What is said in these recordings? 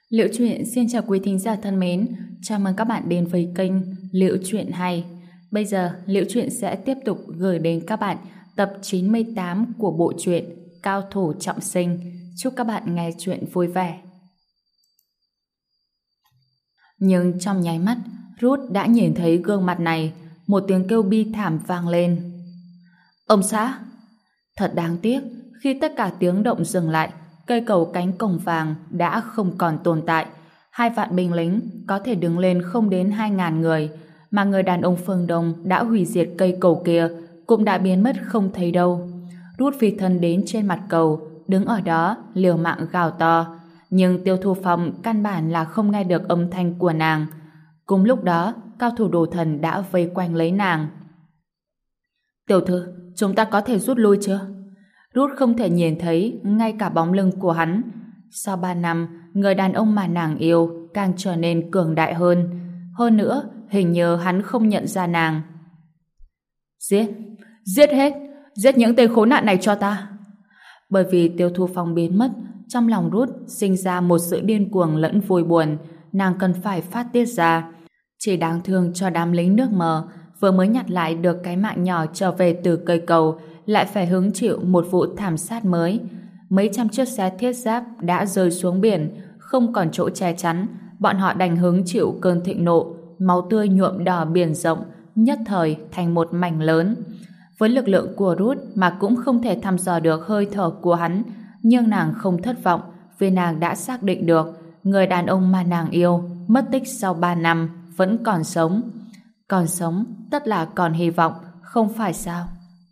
Liễu Chuyện xin chào quý thính giả thân mến, chào mừng các bạn đến với kênh Liễu Chuyện Hay. Bây giờ, Liễu Chuyện sẽ tiếp tục gửi đến các bạn tập 98 của bộ truyện Cao Thủ Trọng Sinh. Chúc các bạn nghe chuyện vui vẻ. Nhưng trong nháy mắt, Ruth đã nhìn thấy gương mặt này, một tiếng kêu bi thảm vang lên. Ông xã! Thật đáng tiếc, khi tất cả tiếng động dừng lại, cây cầu cánh cổng vàng đã không còn tồn tại. 2 vạn binh lính có thể đứng lên không đến 2.000 người, mà người đàn ông Phương Đông đã hủy diệt cây cầu kia cũng đã biến mất không thấy đâu. Rút phi thân đến trên mặt cầu, đứng ở đó liều mạng gào to, nhưng Tiêu Thu Phong căn bản là không nghe được âm thanh của nàng. Cùng lúc đó, cao thủ đồ thần đã vây quanh lấy nàng. Tiểu thư, chúng ta có thể rút lui chưa? Rút không thể nhìn thấy ngay cả bóng lưng của hắn. Sau 3 năm, người đàn ông mà nàng yêu càng trở nên cường đại hơn. Hơn nữa, hình như hắn không nhận ra nàng. Giết hết! Giết những tên khốn nạn này cho ta! Bởi vì Tiêu Thu Phong biến mất, trong lòng Rút sinh ra một sự điên cuồng lẫn vui buồn, nàng cần phải phát tiết ra. Chỉ đáng thương cho đám lính nước mờ vừa mới nhặt lại được cái mạng nhỏ trở về từ cây cầu, lại phải hứng chịu một vụ thảm sát mới. Mấy trăm chiếc xe thiết giáp đã rơi xuống biển, không còn chỗ che chắn, bọn họ đành hứng chịu cơn thịnh nộ, máu tươi nhuộm đỏ biển rộng, nhất thời thành một mảnh lớn. Với lực lượng của Ruth mà cũng không thể thăm dò được hơi thở của hắn, nhưng nàng không thất vọng, vì nàng đã xác định được người đàn ông mà nàng yêu mất tích sau 3 năm vẫn còn sống. Còn sống, tất là còn hy vọng, không phải sao?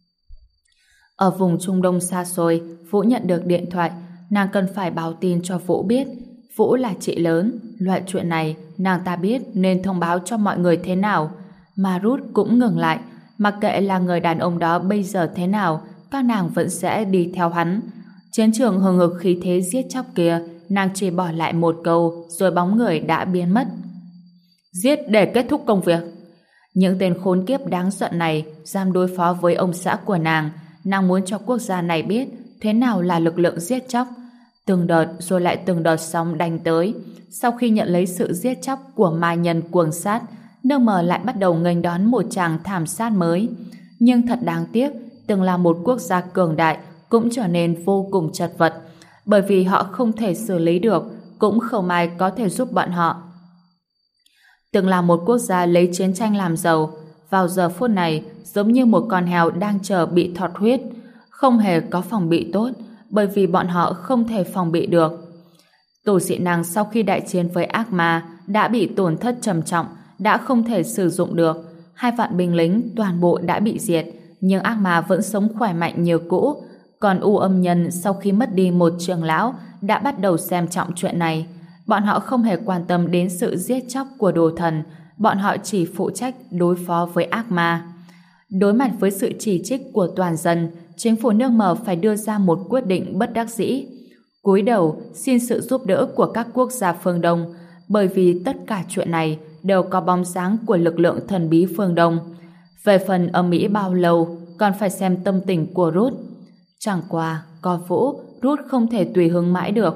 Ở vùng Trung Đông xa xôi, Vũ nhận được điện thoại, nàng cần phải báo tin cho Vũ biết. Vũ là chị lớn, loại chuyện này nàng ta biết nên thông báo cho mọi người thế nào. Mà Ruth cũng ngừng lại, mặc kệ là người đàn ông đó bây giờ thế nào, các nàng vẫn sẽ đi theo hắn. Chiến trường hừng hực khí thế giết chóc kia, nàng chỉ bỏ lại một câu rồi bóng người đã biến mất. Giết để kết thúc công việc. Những tên khốn kiếp đáng giận này dám đối phó với ông xã của nàng muốn cho quốc gia này biết thế nào là lực lượng giết chóc. Từng đợt rồi lại từng đợt sóng đánh tới. Sau khi nhận lấy sự giết chóc của ma nhân cuồng sát, nước mờ lại bắt đầu nghênh đón một tràng thảm sát mới. Nhưng thật đáng tiếc, từng là một quốc gia cường đại cũng trở nên vô cùng chật vật, bởi vì họ không thể xử lý được, cũng không ai có thể giúp bọn họ. Từng là một quốc gia lấy chiến tranh làm giàu, vào giờ phút này giống như một con heo đang chờ bị thọt huyết, không hề có phòng bị tốt, bởi vì bọn họ không thể phòng bị được. Tổ dị năng sau khi đại chiến với ác ma đã bị tổn thất trầm trọng, đã không thể sử dụng được. 2 vạn binh lính toàn bộ đã bị diệt, nhưng ác ma vẫn sống khỏe mạnh như cũ. Còn U Âm Nhân sau khi mất đi một trưởng lão đã bắt đầu xem trọng chuyện này. Bọn họ không hề quan tâm đến sự giết chóc của đồ thần, bọn họ chỉ phụ trách đối phó với ác ma. Đối mặt với sự chỉ trích của toàn dân, chính phủ nước mờ phải đưa ra một quyết định bất đắc dĩ. Cúi đầu xin sự giúp đỡ của các quốc gia phương Đông, bởi vì tất cả chuyện này đều có bóng dáng của lực lượng thần bí phương Đông. Về phần âm mỹ bao lâu, còn phải xem tâm tình của Ruth. Chẳng qua, có Vũ, Ruth không thể tùy hứng mãi được.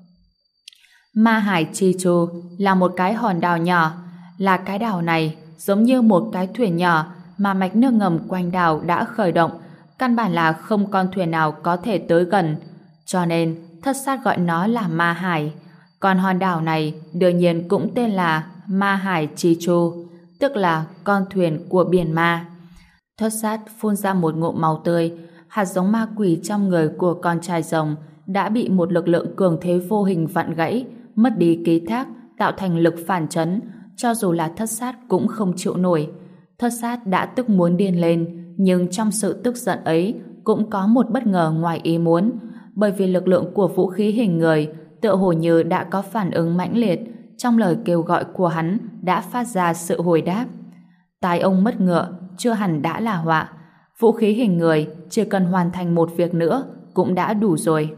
Ma Hải Chi Chu là một cái hòn đảo nhỏ, là cái đảo này giống như một cái thuyền nhỏ mà mạch nước ngầm quanh đảo đã khởi động, căn bản là không con thuyền nào có thể tới gần, cho nên Thất Sát gọi nó là Ma Hải. Còn hòn đảo này đương nhiên cũng tên là Ma Hải Chi Chu, tức là con thuyền của biển ma. Thất Sát phun ra một ngụm máu tươi, hạt giống ma quỷ trong người của con trai rồng đã bị một lực lượng cường thế vô hình vặn gãy, mất đi ký thác, tạo thành lực phản chấn, cho dù là Thất Sát cũng không chịu nổi. Thất Sát đã tức muốn điên lên, nhưng trong sự tức giận ấy cũng có một bất ngờ ngoài ý muốn, bởi vì lực lượng của vũ khí hình người tựa hồ như đã có phản ứng mãnh liệt, trong lời kêu gọi của hắn đã phát ra sự hồi đáp. Tai ông mất ngựa chưa hẳn đã là họa, vũ khí hình người chỉ cần hoàn thành một việc nữa cũng đã đủ rồi.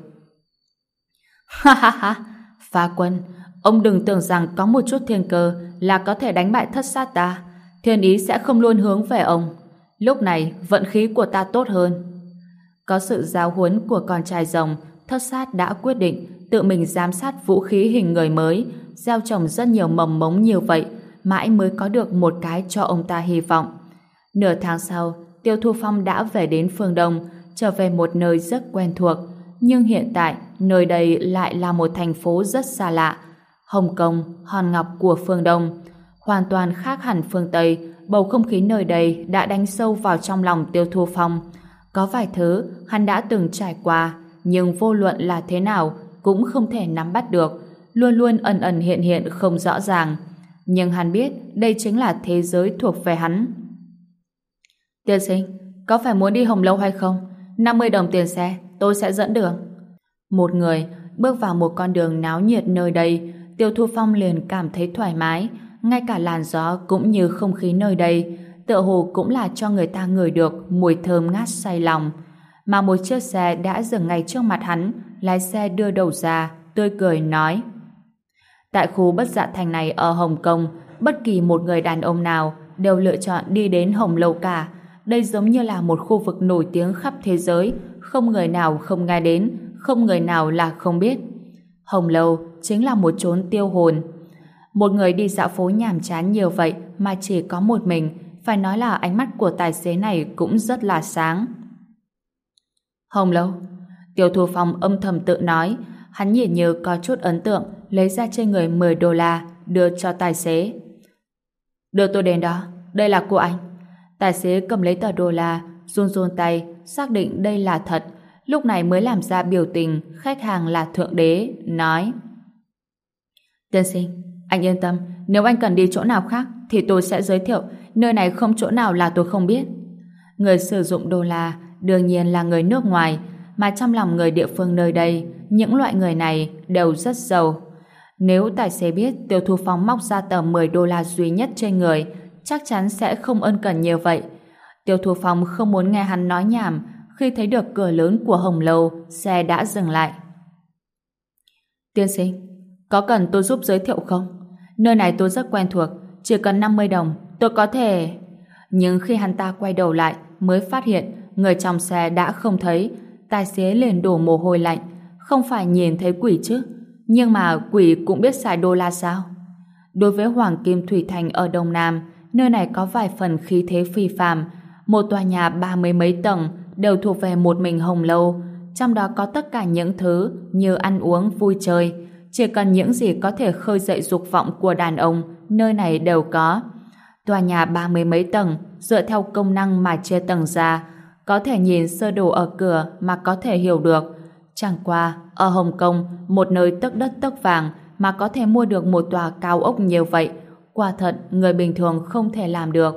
Ha ha ha, Phá Quân, ông đừng tưởng rằng có một chút thiên cơ là có thể đánh bại Thất Sát ta. Thiên ý sẽ không luôn hướng về ông. Lúc này vận khí của ta tốt hơn. Có sự giáo huấn của con trai rồng, Thất Sát đã quyết định tự mình giám sát vũ khí hình người mới, gieo trồng rất nhiều mầm mống như vậy, mãi mới có được một cái cho ông ta hy vọng. Nửa tháng sau, Tiêu Thu Phong đã về đến phương Đông, trở về một nơi rất quen thuộc, nhưng hiện tại nơi đây lại là một thành phố rất xa lạ. Hồng Kông, hòn ngọc của phương Đông, hoàn toàn khác hẳn phương Tây. Bầu không khí nơi đây đã đánh sâu vào trong lòng Tiêu Thu Phong. Có vài thứ hắn đã từng trải qua, nhưng vô luận là thế nào cũng không thể nắm bắt được, luôn luôn ẩn ẩn hiện hiện không rõ ràng. Nhưng hắn biết đây chính là thế giới thuộc về hắn. Tiên sinh, có phải muốn đi Hồng Lâu hay không? 50 đồng tiền xe, tôi sẽ dẫn đường. Một người bước vào một con đường náo nhiệt nơi đây, Tiêu Thu Phong liền cảm thấy thoải mái, ngay cả làn gió cũng như không khí nơi đây, tựa hồ cũng là cho người ta ngửi được mùi thơm ngát say lòng. Mà một chiếc xe đã dừng ngay trước mặt hắn, lái xe đưa đầu ra, tươi cười nói: tại khu Bất Dạ Thành này ở Hồng Kông, bất kỳ một người đàn ông nào đều lựa chọn đi đến Hồng Lâu cả. Đây giống như là một khu vực nổi tiếng khắp thế giới, không người nào không nghe đến, không người nào là không biết. Hồng Lâu chính là một chốn tiêu hồn. Một người đi dạo phố nhàm chán nhiều vậy mà chỉ có một mình, phải nói là ánh mắt của tài xế này cũng rất là sáng. Hồng Lâu. Tiêu Thu Phong âm thầm tự nói, hắn nhìn như có chút ấn tượng, lấy ra trên người 10 đô la đưa cho tài xế. Đưa tôi đến đó, đây là của anh. Tài xế cầm lấy tờ đô la, run run tay, xác định đây là thật, lúc này mới làm ra biểu tình khách hàng là thượng đế, nói: tiên sinh, anh yên tâm, nếu anh cần đi chỗ nào khác thì tôi sẽ giới thiệu, nơi này không chỗ nào là tôi không biết. Người sử dụng đô la đương nhiên là người nước ngoài, mà trong lòng người địa phương nơi đây, những loại người này đều rất giàu. Nếu tài xế biết Tiêu Thu Phong móc ra tờ 10 đô la duy nhất trên người, chắc chắn sẽ không ân cần như vậy. Tiêu Thu Phong không muốn nghe hắn nói nhảm. Khi thấy được cửa lớn của Hồng Lâu, xe đã dừng lại. Tiên sinh, có cần tôi giúp giới thiệu không? Nơi này tôi rất quen thuộc, chỉ cần 50 đồng tôi có thể... Nhưng khi hắn ta quay đầu lại mới phát hiện người trong xe đã không thấy. Tài xế liền đổ mồ hôi lạnh. Không phải nhìn thấy quỷ chứ? Nhưng mà quỷ cũng biết xài đô la sao? Đối với Hoàng Kim Thủy Thành ở Đông Nam, nơi này có vài phần khí thế phi phàm. Một tòa nhà 30 mấy tầng đều thuộc về một mình Hồng Lâu, trong đó có tất cả những thứ như ăn uống, vui chơi. Chỉ cần những gì có thể khơi dậy dục vọng của đàn ông, nơi này đều có. Tòa nhà 30 mấy tầng dựa theo công năng mà chia tầng ra, có thể nhìn sơ đồ ở cửa mà có thể hiểu được. Chẳng qua, ở Hồng Kông, một nơi tấc đất tấc vàng mà có thể mua được một tòa cao ốc như vậy, quả thật người bình thường không thể làm được.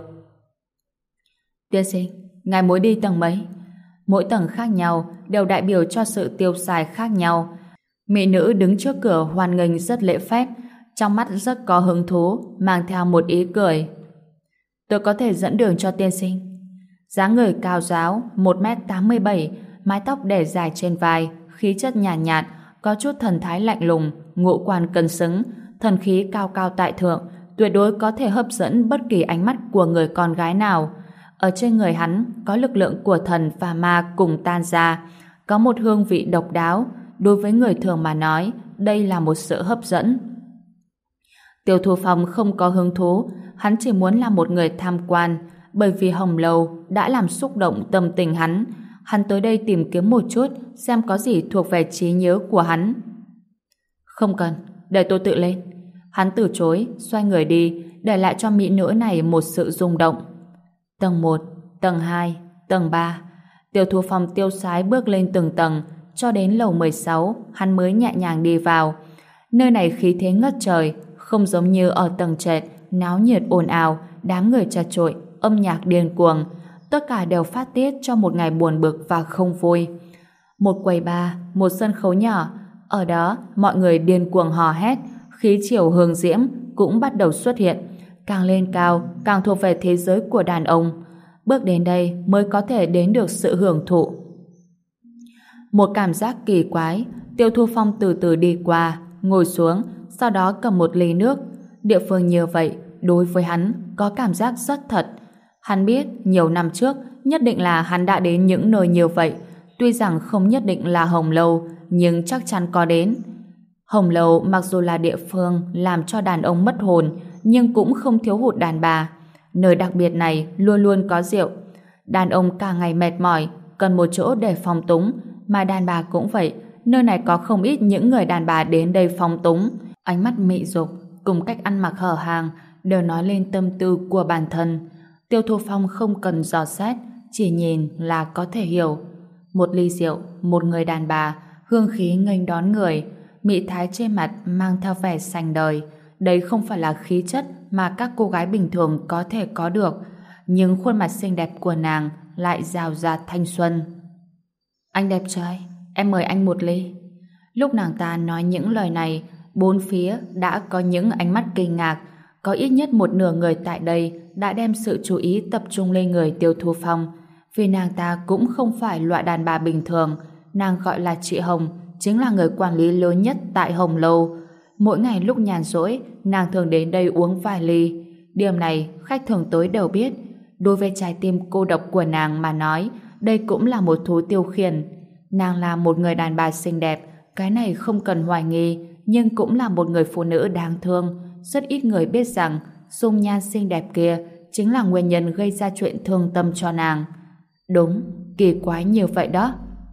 Tiên sinh, ngài muốn đi tầng mấy? Mỗi tầng khác nhau đều đại biểu cho sự tiêu xài khác nhau. Mỹ nữ đứng trước cửa hoan nghênh rất lễ phép, trong mắt rất có hứng thú, mang theo một ý cười. Tôi có thể dẫn đường cho tiên sinh. Dáng người cao ráo, 1m87, mái tóc để dài trên vai, khí chất nhàn nhạt, có chút thần thái lạnh lùng, ngũ quan cân xứng, thần khí cao cao tại thượng, tuyệt đối có thể hấp dẫn bất kỳ ánh mắt của người con gái nào. Ở trên người hắn có lực lượng của thần và ma cùng tan ra, có một hương vị độc đáo. Đối với người thường mà nói, đây là một sự hấp dẫn. Tiêu Thu Phong không có hứng thú, hắn chỉ muốn là một người tham quan, bởi vì Hồng Lâu đã làm xúc động tâm tình hắn. Hắn tới đây tìm kiếm một chút, xem có gì thuộc về trí nhớ của hắn. Không cần, để tôi tự lên. Hắn từ chối, xoay người đi, để lại cho mỹ nữ này một sự rung động. Tầng 1, tầng 2, tầng 3. Tiêu Thu Phong tiêu sái bước lên từng tầng, cho đến lầu 16, hắn mới nhẹ nhàng đi vào. Nơi này khí thế ngất trời, không giống như ở tầng trệt, náo nhiệt ồn ào, đám người chật chội, âm nhạc điên cuồng. Tất cả đều phát tiết cho một ngày buồn bực và không vui. Một quầy bar, một sân khấu nhỏ, ở đó mọi người điên cuồng hò hét, khí chiều hương diễm cũng bắt đầu xuất hiện. Càng lên cao, càng thuộc về thế giới của đàn ông. Bước đến đây mới có thể đến được sự hưởng thụ. Một cảm giác kỳ quái, Tiêu Thu Phong từ từ đi qua, ngồi xuống, sau đó cầm một ly nước. Địa phương như vậy, đối với hắn có cảm giác rất thật. Hắn biết nhiều năm trước nhất định là hắn đã đến những nơi như vậy, tuy rằng không nhất định là Hồng Lâu, nhưng chắc chắn có đến. Hồng Lâu mặc dù là địa phương làm cho đàn ông mất hồn, nhưng cũng không thiếu hụt đàn bà. Nơi đặc biệt này luôn luôn có rượu. Đàn ông cả ngày mệt mỏi, cần một chỗ để phóng túng, mà đàn bà cũng vậy. Nơi này có không ít những người đàn bà đến đây phóng túng. Ánh mắt mị dục cùng cách ăn mặc hở hàng đều nói lên tâm tư của bản thân. Tiêu Thu Phong không cần dò xét, chỉ nhìn là có thể hiểu. Một ly rượu, một người đàn bà, hương khí nghênh đón người, mị thái trên mặt mang theo vẻ sành đời. Đây không phải là khí chất mà các cô gái bình thường có thể có được, nhưng khuôn mặt xinh đẹp của nàng lại rào rạt thanh xuân. Anh đẹp trai, em mời anh một ly. Lúc nàng ta nói những lời này, bốn phía đã có những ánh mắt kinh ngạc. Có ít nhất một nửa người tại đây đã đem sự chú ý tập trung lên người Tiêu Thu Phong, vì nàng ta cũng không phải loại đàn bà bình thường. Nàng gọi là chị Hồng, chính là người quản lý lớn nhất tại Hồng Lâu. Mỗi ngày lúc nhàn rỗi, nàng thường đến đây uống vài ly. Điểm này khách thường tới đều biết. Đối với trái tim cô độc của nàng mà nói, đây cũng là một thú tiêu khiển. Nàng là một người đàn bà xinh đẹp, cái này không cần hoài nghi, nhưng cũng là một người phụ nữ đáng thương. Rất ít người biết rằng dung nhan xinh đẹp kia chính là nguyên nhân gây ra chuyện thương tâm cho nàng. Đúng, kỳ quái như vậy đó.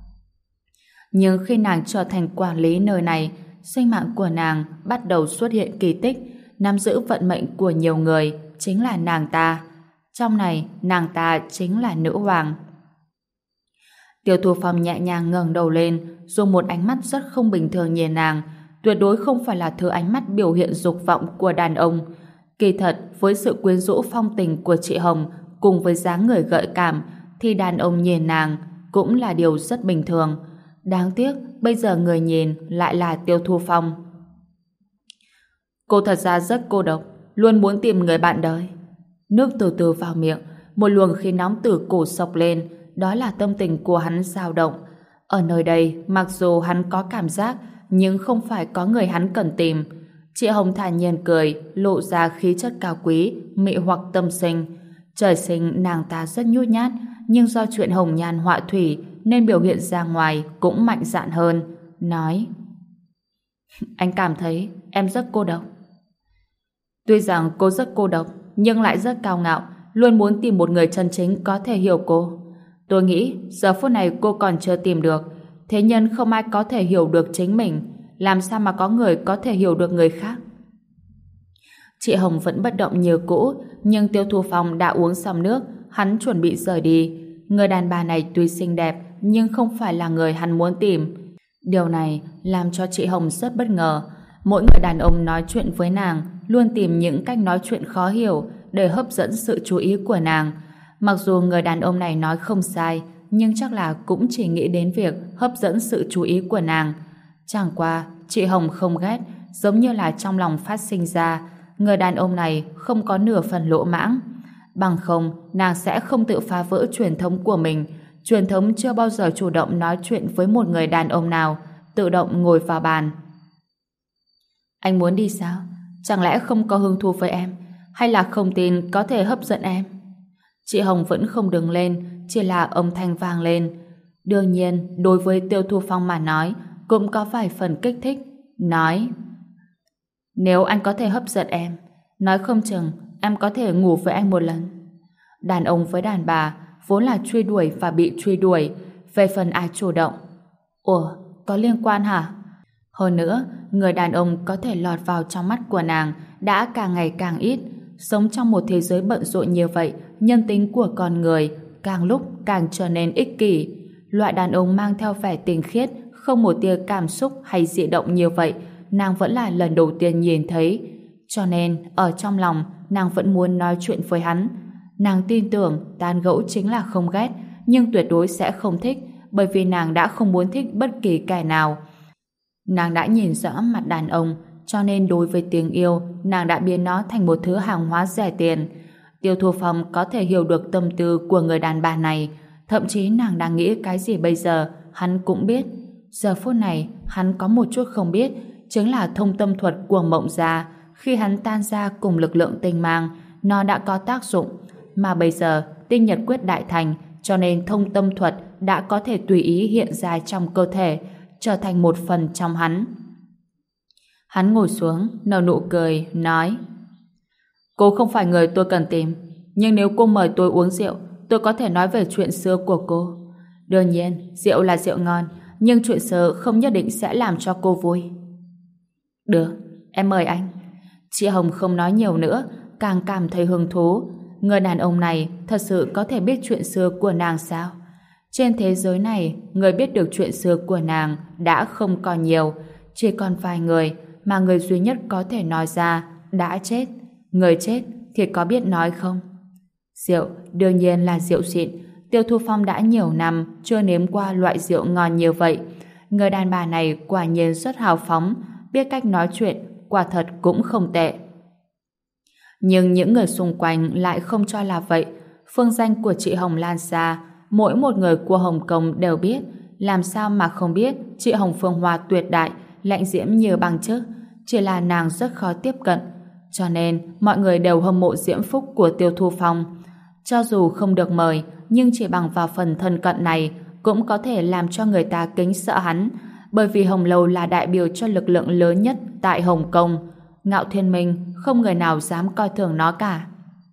Nhưng khi nàng trở thành quản lý nơi này, sinh mạng của nàng bắt đầu xuất hiện kỳ tích. Nắm giữ vận mệnh của nhiều người chính là nàng ta. Trong này, nàng ta chính là nữ hoàng. Tiêu Thu Phong nhẹ nhàng ngẩng đầu lên, dùng một ánh mắt rất không bình thường nhìn nàng. Tuyệt đối không phải là thứ ánh mắt biểu hiện dục vọng của đàn ông. Kỳ thật, với sự quyến rũ phong tình của chị Hồng cùng với dáng người gợi cảm, thì đàn ông nhìn nàng cũng là điều rất bình thường. Đáng tiếc, bây giờ người nhìn lại là Tiêu Thu Phong. Cô thật ra rất cô độc, luôn muốn tìm người bạn đời. Nước từ từ vào miệng, một luồng khí nóng từ cổ sộc lên, đó là tâm tình của hắn dao động. Ở nơi đây, mặc dù hắn có cảm giác, nhưng không phải có người hắn cần tìm. Chị Hồng thản nhiên cười, lộ ra khí chất cao quý, mị hoặc tâm sinh. Trời sinh nàng ta rất nhút nhát, nhưng do chuyện hồng nhan họa thủy nên biểu hiện ra ngoài cũng mạnh dạn hơn. Nói: Anh cảm thấy em rất cô độc. Tuy rằng cô rất cô độc, nhưng lại rất cao ngạo, luôn muốn tìm một người chân chính có thể hiểu cô. Tôi nghĩ giờ phút này cô còn chưa tìm được. Thế nhân không ai có thể hiểu được chính mình, làm sao mà có người có thể hiểu được người khác? Chị Hồng vẫn bất động như cũ, nhưng Tiêu Thu Phong đã uống xong nước, hắn chuẩn bị rời đi. Người đàn bà này tuy xinh đẹp, nhưng không phải là người hắn muốn tìm. Điều này làm cho chị Hồng rất bất ngờ. Mỗi người đàn ông nói chuyện với nàng luôn tìm những cách nói chuyện khó hiểu để hấp dẫn sự chú ý của nàng. Mặc dù người đàn ông này nói không sai, nhưng chắc là cũng chỉ nghĩ đến việc hấp dẫn sự chú ý của nàng. Chẳng qua, chị Hồng không ghét, giống như là trong lòng phát sinh ra, người đàn ông này không có nửa phần lỗ mãng. Bằng không, nàng sẽ không tự phá vỡ truyền thống của mình. Truyền thống chưa bao giờ chủ động nói chuyện với một người đàn ông nào, tự động ngồi vào bàn. Anh muốn đi sao? Chẳng lẽ không có hứng thú với em? Hay là không tin có thể hấp dẫn em? Chị Hồng vẫn không đứng lên, chỉ là âm thanh vang lên. Đương nhiên, đối với Tiêu Thu Phong mà nói, cũng có vài phần kích thích. Nói: Nếu anh có thể hấp dẫn em, nói không chừng em có thể ngủ với anh một lần. Đàn ông với đàn bà vốn là truy đuổi và bị truy đuổi. Về phần ai chủ động, ủa, có liên quan hả? Hơn nữa, người đàn ông có thể lọt vào trong mắt của nàng đã càng ngày càng ít. Sống trong một thế giới bận rộn như vậy, nhân tính của con người càng lúc càng trở nên ích kỷ. Loại đàn ông mang theo vẻ tinh khiết, không một tia cảm xúc hay dị động như vậy, nàng vẫn là lần đầu tiên nhìn thấy. Cho nên, ở trong lòng, nàng vẫn muốn nói chuyện với hắn. Nàng tin tưởng tán gẫu chính là không ghét, nhưng tuyệt đối sẽ không thích, bởi vì nàng đã không muốn thích bất kỳ kẻ nào. Nàng đã nhìn rõ mặt đàn ông, cho nên đối với tình yêu, nàng đã biến nó thành một thứ hàng hóa rẻ tiền. Tiêu Thu Phong có thể hiểu được tâm tư của người đàn bà này, thậm chí nàng đang nghĩ cái gì bây giờ, hắn cũng biết. Giờ phút này, hắn có một chút không biết, chính là thông tâm thuật của Mộng Gia. Khi hắn tan ra cùng lực lượng tinh mang, nó đã có tác dụng, mà bây giờ tinh nhật quyết đại thành, cho nên thông tâm thuật đã có thể tùy ý hiện ra trong cơ thể, trở thành một phần trong hắn. Hắn ngồi xuống, nở nụ cười, nói: Cô không phải người tôi cần tìm, nhưng nếu cô mời tôi uống rượu, tôi có thể nói về chuyện xưa của cô. Đương nhiên, rượu là rượu ngon, nhưng chuyện xưa không nhất định sẽ làm cho cô vui. Được, em mời anh. Chị Hồng không nói nhiều nữa, càng cảm thấy hứng thú. Người đàn ông này thật sự có thể biết chuyện xưa của nàng sao? Trên thế giới này, người biết được chuyện xưa của nàng đã không còn nhiều, chỉ còn vài người, mà người duy nhất có thể nói ra đã chết. Người chết thì có biết nói không? Rượu đương nhiên là rượu xịn. Tiêu Thu Phong đã nhiều năm chưa nếm qua loại rượu ngon như vậy. Người đàn bà này quả nhiên rất hào phóng, biết cách nói chuyện, quả thật cũng không tệ. Nhưng những người xung quanh lại không cho là vậy. Phương danh của chị Hồng lan xa, mỗi một người của Hồng Kông đều biết. Làm sao mà không biết chị Hồng Phương Hoa tuyệt đại, lạnh diễm như băng chứ? Chỉ là nàng rất khó tiếp cận, cho nên mọi người đều hâm mộ diễm phúc của Tiêu Thu Phong. Cho dù không được mời, nhưng chỉ bằng vào phần thân cận này cũng có thể làm cho người ta kính sợ hắn, bởi vì Hồng Lâu là đại biểu cho lực lượng lớn nhất tại Hồng Kông. Ngạo Thiên Minh không người nào dám coi thường nó cả.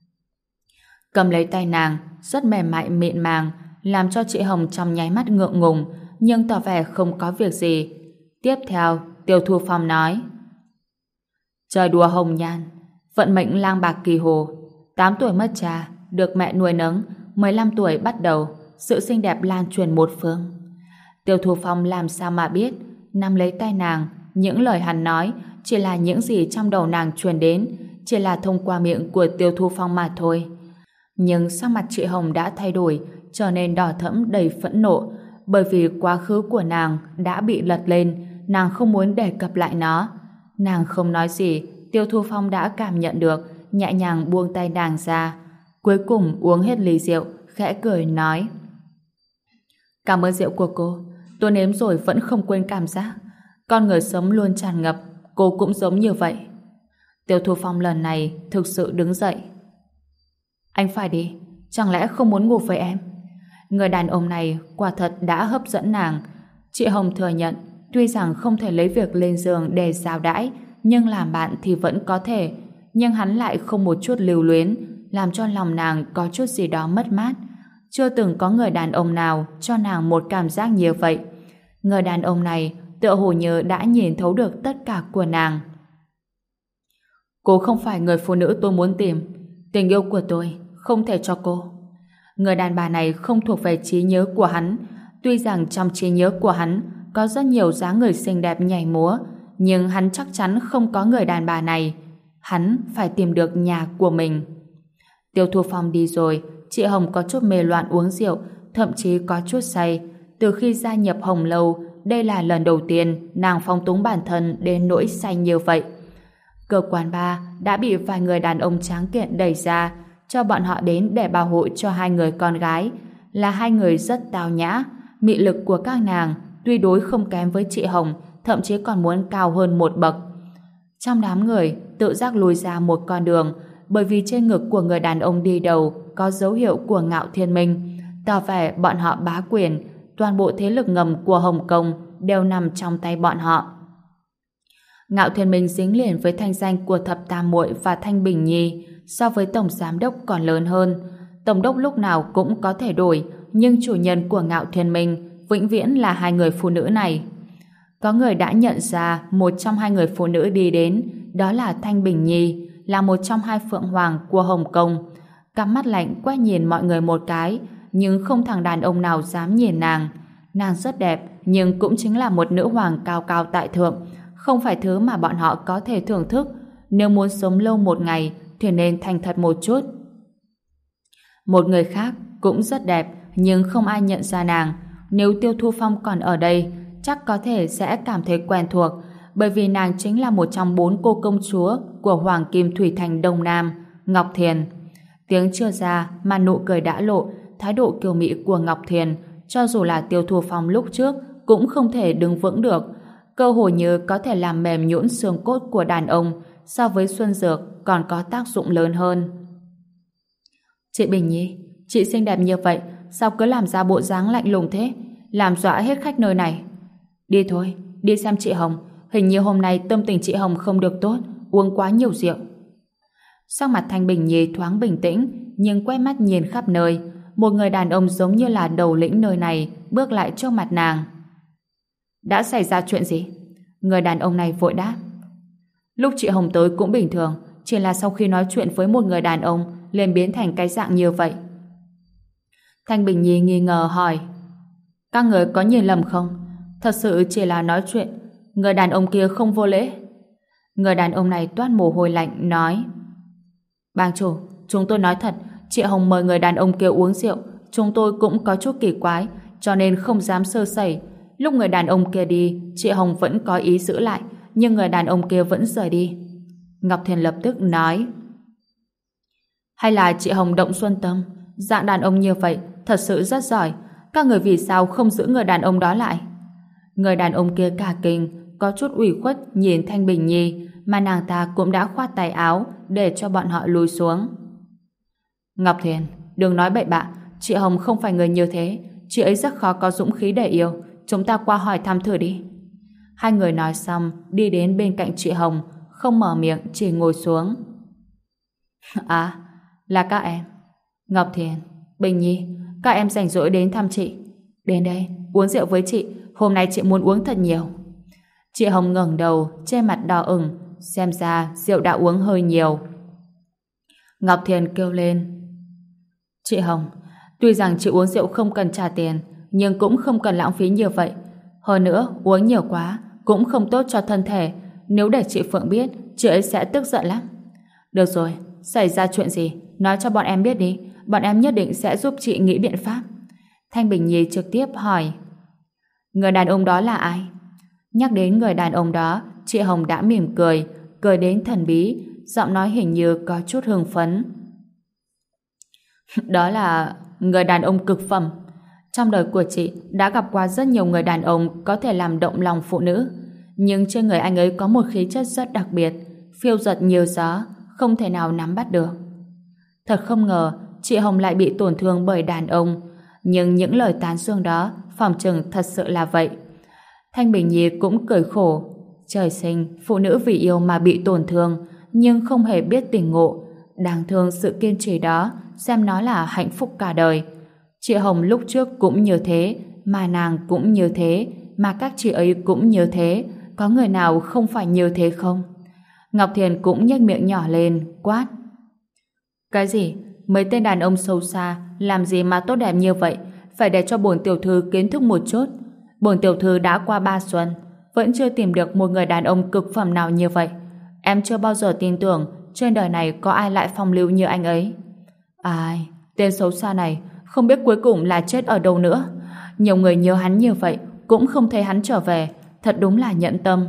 Cầm lấy tay nàng, rất mềm mại mịn màng, làm cho chị Hồng trong nháy mắt ngượng ngùng, nhưng tỏ vẻ không có việc gì. Tiếp theo, Tiêu Thu Phong nói: Trời đùa hồng nhan, vận mệnh lang bạc kỳ hồ. 8 tuổi mất cha, được mẹ nuôi nấng. 15 tuổi bắt đầu, sự xinh đẹp lan truyền một phương. Tiêu Thu Phong làm sao mà biết, nắm lấy tay nàng, những lời hắn nói chỉ là những gì trong đầu nàng truyền đến, chỉ là thông qua miệng của Tiêu Thu Phong mà thôi. Nhưng sắc mặt chị Hồng đã thay đổi, trở nên đỏ thẫm đầy phẫn nộ, bởi vì quá khứ của nàng đã bị lật lên, nàng không muốn đề cập lại nó. Nàng không nói gì, Tiêu Thu Phong đã cảm nhận được, nhẹ nhàng buông tay nàng ra. Cuối cùng uống hết ly rượu, khẽ cười nói: Cảm ơn rượu của cô, tôi nếm rồi vẫn không quên cảm giác. Con người sống luôn tràn ngập, cô cũng giống như vậy. Tiêu Thu Phong lần này thực sự đứng dậy. Anh phải đi, chẳng lẽ không muốn ngủ với em? Người đàn ông này quả thật đã hấp dẫn nàng. Chị Hồng thừa nhận, tuy rằng không thể lấy việc lên giường để giao đãi, nhưng làm bạn thì vẫn có thể. Nhưng hắn lại không một chút lưu luyến, làm cho lòng nàng có chút gì đó mất mát. Chưa từng có người đàn ông nào cho nàng một cảm giác như vậy. Người đàn ông này tựa hồ như đã nhìn thấu được tất cả của nàng. Cô không phải người phụ nữ tôi muốn tìm. Tình yêu của tôi không thể cho cô. Người đàn bà này không thuộc về trí nhớ của hắn. Tuy rằng trong trí nhớ của hắn có rất nhiều dáng người xinh đẹp nhảy múa, nhưng hắn chắc chắn không có người đàn bà này. Hắn phải tìm được nhà của mình. Tiêu Thu Phong đi rồi, chị Hồng có chút mê loạn uống rượu, thậm chí có chút say. Từ khi gia nhập Hồng Lâu, đây là lần đầu tiên nàng phóng túng bản thân đến nỗi say như vậy. Cửa quán bar đã bị vài người đàn ông tráng kiện đẩy ra, cho bọn họ đến để bảo hộ cho hai người con gái. Là hai người rất tao nhã, mị lực của các nàng tuy đối không kém với chị Hồng, thậm chí còn muốn cao hơn một bậc. Trong đám người tự giác lùi ra một con đường, bởi vì trên ngực của người đàn ông đi đầu có dấu hiệu của Ngạo Thiên Minh, tỏ vẻ bọn họ bá quyền, toàn bộ thế lực ngầm của Hồng Kông đều nằm trong tay bọn họ. Ngạo Thiên Minh dính liền với thanh danh của Thập Tam Muội và Thanh Bình Nhi, so với tổng giám đốc còn lớn hơn. Tổng đốc lúc nào cũng có thể đổi, nhưng chủ nhân của Ngạo Thiên Minh vĩnh viễn là hai người phụ nữ này. Có người đã nhận ra một trong hai người phụ nữ đi đến, đó là Thanh Bình Nhi, là một trong hai phượng hoàng của Hồng Kông. Cặp mắt lạnh quét nhìn mọi người một cái, nhưng không thằng đàn ông nào dám nhìn nàng. Nàng rất đẹp, nhưng cũng chính là một nữ hoàng cao cao tại thượng, không phải thứ mà bọn họ có thể thưởng thức. Nếu muốn sống lâu một ngày thì nên thành thật một chút. Một người khác cũng rất đẹp, nhưng không ai nhận ra nàng. Nếu Tiêu Thu Phong còn ở đây, chắc có thể sẽ cảm thấy quen thuộc, bởi vì nàng chính là một trong 4 cô công chúa của Hoàng Kim Thủy Thành Đông Nam, Ngọc Thiền. Tiếng chưa ra mà nụ cười đã lộ, thái độ kiều mị của Ngọc Thiền, cho dù là Tiêu Thu Phong lúc trước cũng không thể đứng vững được, cơ hội như có thể làm mềm nhũn xương cốt của đàn ông, so với Xuân Dược còn có tác dụng lớn hơn. Chị Bình Nhi, chị xinh đẹp như vậy, sao cứ làm ra bộ dáng lạnh lùng thế, làm dọa hết khách nơi này. Đi thôi, đi xem chị Hồng, hình như hôm nay tâm tình chị Hồng không được tốt, uống quá nhiều rượu. Sắc mặt Thanh Bình Nhi thoáng bình tĩnh, nhưng quay mắt nhìn khắp nơi, một người đàn ông giống như là đầu lĩnh nơi này bước lại trước mặt nàng. Đã xảy ra chuyện gì? Người đàn ông này vội đáp. Lúc chị Hồng tới cũng bình thường, chỉ là sau khi nói chuyện với một người đàn ông liền biến thành cái dạng như vậy. Thanh Bình Nhi nghi ngờ hỏi, các người có nhìn lầm không? Thật sự chỉ là nói chuyện, người đàn ông kia không vô lễ. Người đàn ông này toát mồ hôi lạnh nói, bang chủ, chúng tôi nói thật, chị Hồng mời người đàn ông kia uống rượu, chúng tôi cũng có chút kỳ quái, cho nên không dám sơ sẩy. Lúc người đàn ông kia đi, chị Hồng vẫn có ý giữ lại, nhưng người đàn ông kia vẫn rời đi. Ngọc Thiền lập tức nói, hay là chị Hồng động xuân tâm, dạng đàn ông như vậy thật sự rất giỏi, các người vì sao không giữ người đàn ông đó lại? Người đàn ông kia cả kinh, có chút ủy khuất nhìn Thanh Bình Nhi, mà nàng ta cũng đã khoát tay áo để cho bọn họ lùi xuống. Ngọc Thiền, đừng nói bậy bạ, chị Hồng không phải người như thế, chị ấy rất khó có dũng khí để yêu, chúng ta qua hỏi thăm thử đi. Hai người nói xong, đi đến bên cạnh chị Hồng, không mở miệng, chỉ ngồi xuống. À, là các em. Ngọc Thiền, Bình Nhi, các em rảnh rỗi đến thăm chị. Đến đây, uống rượu với chị, hôm nay chị muốn uống thật nhiều. Chị Hồng ngẩng đầu, che mặt đỏ ửng, xem ra rượu đã uống hơi nhiều. Ngọc Thiền kêu lên, chị Hồng, tuy rằng chị uống rượu không cần trả tiền, nhưng cũng không cần lãng phí như vậy. Hơn nữa, uống nhiều quá cũng không tốt cho thân thể, nếu để chị Phượng biết, chị ấy sẽ tức giận lắm. Được rồi, xảy ra chuyện gì, nói cho bọn em biết đi, bọn em nhất định sẽ giúp chị nghĩ biện pháp. Thanh Bình Nhi trực tiếp hỏi, người đàn ông đó là ai? Nhắc đến người đàn ông đó, chị Hồng đã mỉm cười, cười đến thần bí, giọng nói hình như có chút hưng phấn. Đó là người đàn ông cực phẩm. Trong đời của chị đã gặp qua rất nhiều người đàn ông có thể làm động lòng phụ nữ, nhưng trên người anh ấy có một khí chất rất đặc biệt, phiêu dật như gió, không thể nào nắm bắt được. Thật không ngờ chị Hồng lại bị tổn thương bởi đàn ông, nhưng những lời tán dương đó phỏng chừng thật sự là vậy. Thanh Bình Nhi cũng cười khổ. Trời sinh, phụ nữ vì yêu mà bị tổn thương, nhưng không hề biết tỉnh ngộ. Đáng thương sự kiên trì đó, xem nó là hạnh phúc cả đời. Chị Hồng lúc trước cũng như thế, mà nàng cũng như thế, mà các chị ấy cũng như thế. Có người nào không phải như thế không? Ngọc Thiền cũng nhếch miệng nhỏ lên, quát. Cái gì? Mấy tên đàn ông xấu xa, làm gì mà tốt đẹp như vậy? Phải để cho bổn tiểu thư kiến thức một chút. Bổn tiểu thư đã qua 3 xuân, vẫn chưa tìm được một người đàn ông cực phẩm nào như vậy. Em chưa bao giờ tin tưởng trên đời này có ai lại phong lưu như anh ấy. Ai, tên xấu xa này, không biết cuối cùng là chết ở đâu nữa. Nhiều người nhớ hắn như vậy, cũng không thấy hắn trở về, thật đúng là nhẫn tâm.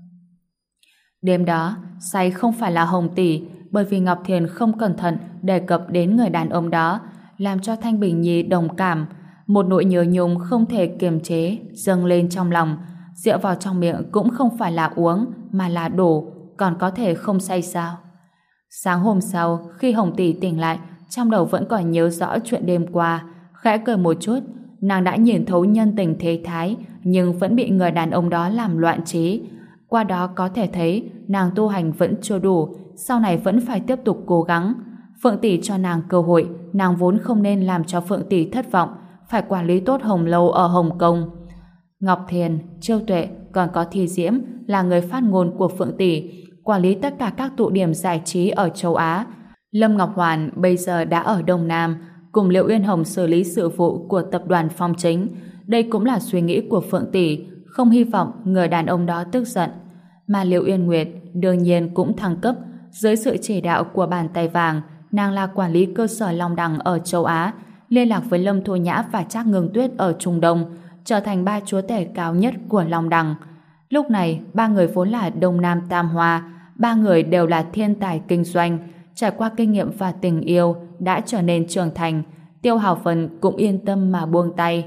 Đêm đó, say không phải là Hồng tỷ, bởi vì Ngọc Thiền không cẩn thận đề cập đến người đàn ông đó, làm cho Thanh Bình Nhi đồng cảm. Một nỗi nhớ nhung không thể kiềm chế dâng lên trong lòng. Rượu vào trong miệng cũng không phải là uống, mà là đổ, còn có thể không say sao? Sáng hôm sau, khi Hồng tỷ tỉnh lại, trong đầu vẫn còn nhớ rõ chuyện đêm qua. Khẽ cười một chút, nàng đã nhìn thấu nhân tình thế thái, nhưng vẫn bị người đàn ông đó làm loạn trí. Qua đó có thể thấy nàng tu hành vẫn chưa đủ, sau này vẫn phải tiếp tục cố gắng. Phượng tỷ cho nàng cơ hội, nàng vốn không nên làm cho Phượng tỷ thất vọng, phải quản lý tốt Hồng Lâu ở Hồng Kông. Ngọc Thiền, Chiêu Tuệ, còn có Thi Diễm là người phát ngôn của Phượng tỷ, quản lý tất cả các tụ điểm giải trí ở châu Á. Lâm Ngọc Hoàn bây giờ đã ở Đông Nam, cùng Liệu Uyên Hồng xử lý sự vụ của tập đoàn Phong Chính. Đây cũng là suy nghĩ của Phượng tỷ, không hy vọng người đàn ông đó tức giận. Mà Liệu Uyên Nguyệt đương nhiên cũng thăng cấp, dưới sự chỉ đạo của bàn tay vàng, nàng là quản lý cơ sở Long Đằng ở châu Á, liên lạc với Lâm Thu Nhã và Trác Ngưng Tuyết ở Trung Đông, trở thành 3 chúa tể cao nhất của Long Đằng. Lúc này, 3 người vốn là Đông Nam Tam Hoa, 3 người đều là thiên tài kinh doanh, trải qua kinh nghiệm và tình yêu, đã trở nên trưởng thành. Tiêu Hào Vân cũng yên tâm mà buông tay.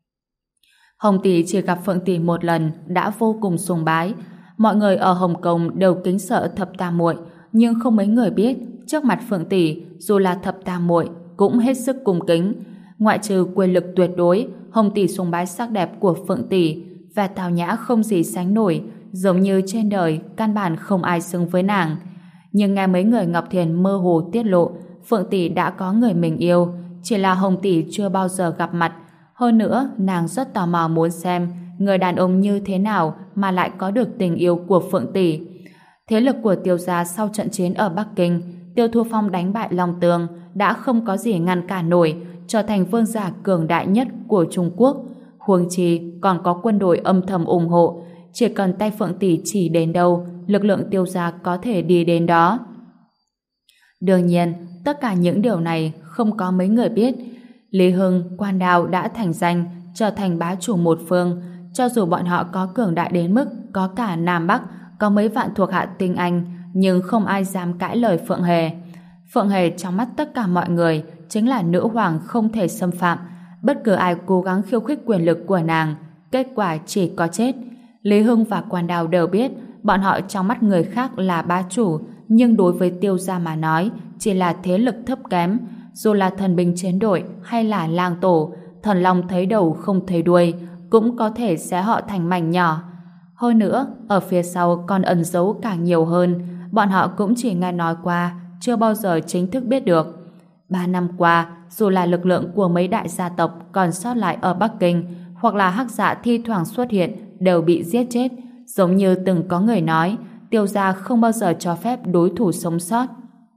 Hồng tỷ chỉ gặp Phượng tỷ một lần đã vô cùng sùng bái. Mọi người ở Hồng Kông đều kính sợ Thập Tam Muội, nhưng không mấy người biết trước mặt Phượng tỷ, dù là Thập Tam Muội cũng hết sức cung kính. Ngoại trừ quyền lực tuyệt đối, Hồng tỷ sùng bái sắc đẹp của Phượng tỷ và tào nhã không gì sánh nổi, giống như trên đời căn bản không ai xứng với nàng. Nhưng nghe mấy người Ngọc Thiền mơ hồ tiết lộ, Phượng tỷ đã có người mình yêu, chỉ là Hồng tỷ chưa bao giờ gặp mặt. Hơn nữa, nàng rất tò mò muốn xem người đàn ông như thế nào mà lại có được tình yêu của Phượng tỷ. Thế lực của Tiêu gia sau trận chiến ở Bắc Kinh, Tiêu Thu Phong đánh bại Long Tường đã không có gì ngăn cản nổi, trở thành vương giả cường đại nhất của Trung Quốc. Huống chi còn có quân đội âm thầm ủng hộ, chỉ cần tay Phượng tỷ chỉ đến đâu, lực lượng Tiêu gia có thể đi đến đó. Đương nhiên, tất cả những điều này không có mấy người biết. Lý Hưng, Quan Đào đã thành danh, trở thành bá chủ một phương. Cho dù bọn họ có cường đại đến mức có cả Nam Bắc, có mấy vạn thuộc hạ tinh anh, nhưng không ai dám cãi lời Phượng Hề. Phượng Hề trong mắt tất cả mọi người chính là nữ hoàng không thể xâm phạm. Bất cứ ai cố gắng khiêu khích quyền lực của nàng, kết quả chỉ có chết. Lý Hưng và Quan Đào đều biết bọn họ trong mắt người khác là bá chủ, nhưng đối với Tiêu gia mà nói chỉ là thế lực thấp kém. Dù là thần binh chiến đội hay là lang tổ, thần long thấy đầu không thấy đuôi, cũng có thể xé họ thành mảnh nhỏ. Hơn nữa, ở phía sau còn ẩn giấu càng nhiều hơn, bọn họ cũng chỉ nghe nói qua, chưa bao giờ chính thức biết được. 3 năm qua, dù là lực lượng của mấy đại gia tộc còn sót lại ở Bắc Kinh, hoặc là hắc dạ thi thoảng xuất hiện, đều bị giết chết. Giống như từng có người nói, Tiêu gia không bao giờ cho phép đối thủ sống sót.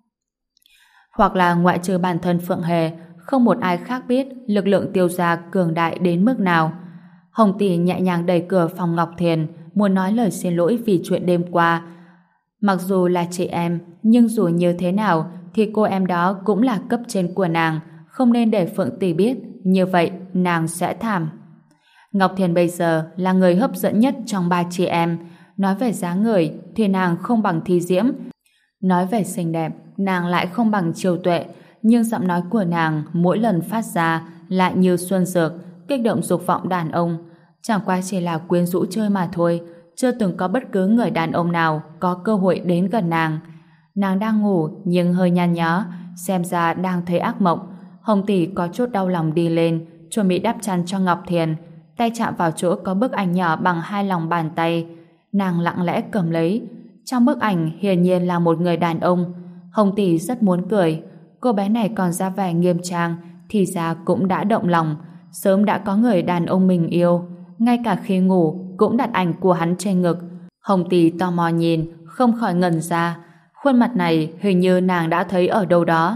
Hoặc là ngoại trừ bản thân Phượng Hề, không một ai khác biết lực lượng Tiêu gia cường đại đến mức nào. Hồng tỷ nhẹ nhàng đẩy cửa phòng Ngọc Thiền, muốn nói lời xin lỗi vì chuyện đêm qua. Mặc dù là chị em, nhưng dù như thế nào thì cô em đó cũng là cấp trên của nàng, không nên để Phượng tỷ biết, như vậy nàng sẽ thảm. Ngọc Thiền bây giờ là người hấp dẫn nhất trong 3 chị em. Nói về dáng người thì nàng không bằng Thi Diễm, nói về xinh đẹp nàng lại không bằng Triều Tuệ, nhưng giọng nói của nàng mỗi lần phát ra lại như xuân dược, kích động dục vọng đàn ông. Chẳng qua chỉ là quyến rũ chơi mà thôi, chưa từng có bất cứ người đàn ông nào có cơ hội đến gần nàng. Nàng đang ngủ nhưng hơi nhăn nhó, xem ra đang thấy ác mộng. Hồng tỷ có chút đau lòng đi lên, chuẩn bị đắp chăn cho Ngọc Thiền, tay chạm vào chỗ có bức ảnh nhỏ bằng 2 lòng bàn tay. Nàng lặng lẽ cầm lấy. Trong bức ảnh hiển nhiên là một người đàn ông. Hồng tỷ rất muốn cười, cô bé này còn ra vẻ nghiêm trang, thì ra cũng đã động lòng, sớm đã có người đàn ông mình yêu, ngay cả khi ngủ cũng đặt ảnh của hắn trên ngực. Hồng tỷ tò mò nhìn, không khỏi ngẩn ra, khuôn mặt này hình như nàng đã thấy ở đâu đó.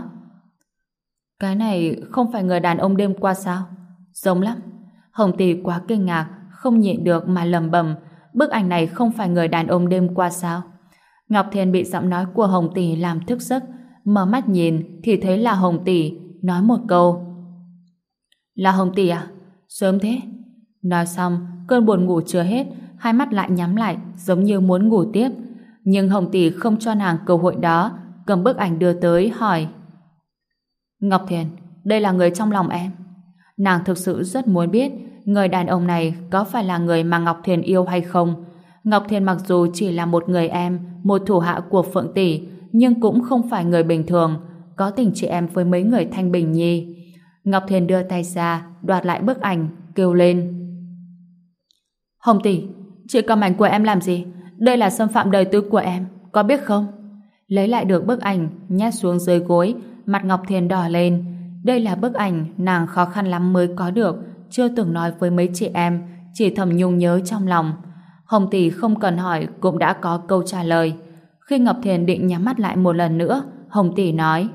Cái này không phải người đàn ông đêm qua sao? Giống lắm. Hồng tỷ quá kinh ngạc, không nhịn được mà lẩm bẩm, bức ảnh này không phải người đàn ông đêm qua sao? Ngọc Thiền bị giọng nói của Hồng tỷ làm thức giấc, mở mắt nhìn thì thấy là Hồng tỷ, nói một câu: Là Hồng tỷ à? Sớm thế. Nói xong, cơn buồn ngủ chưa hết, hai mắt lại nhắm lại, giống như muốn ngủ tiếp. Nhưng Hồng tỷ không cho nàng cơ hội đó, cầm bức ảnh đưa tới hỏi: Ngọc Thiền, đây là người trong lòng em. Nàng thực sự rất muốn biết người đàn ông này có phải là người mà Ngọc Thiền yêu hay không. Ngọc Thiền mặc dù chỉ là một người em, một thủ hạ của Phượng tỷ, nhưng cũng không phải người bình thường, có tình chị em với mấy người Thanh Bình Nhi. Ngọc Thiền đưa tay ra, đoạt lại bức ảnh, kêu lên: Hồng tỷ, chị cầm ảnh của em làm gì? Đây là xâm phạm đời tư của em, có biết không? Lấy lại được bức ảnh, nhét xuống dưới gối, mặt Ngọc Thiền đỏ lên. Đây là bức ảnh nàng khó khăn lắm mới có được, chưa từng nói với mấy chị em, chỉ thầm nhung nhớ trong lòng. Hồng tỷ không cần hỏi cũng đã có câu trả lời. Khi Ngọc Thiền định nhắm mắt lại một lần nữa, Hồng tỷ nói: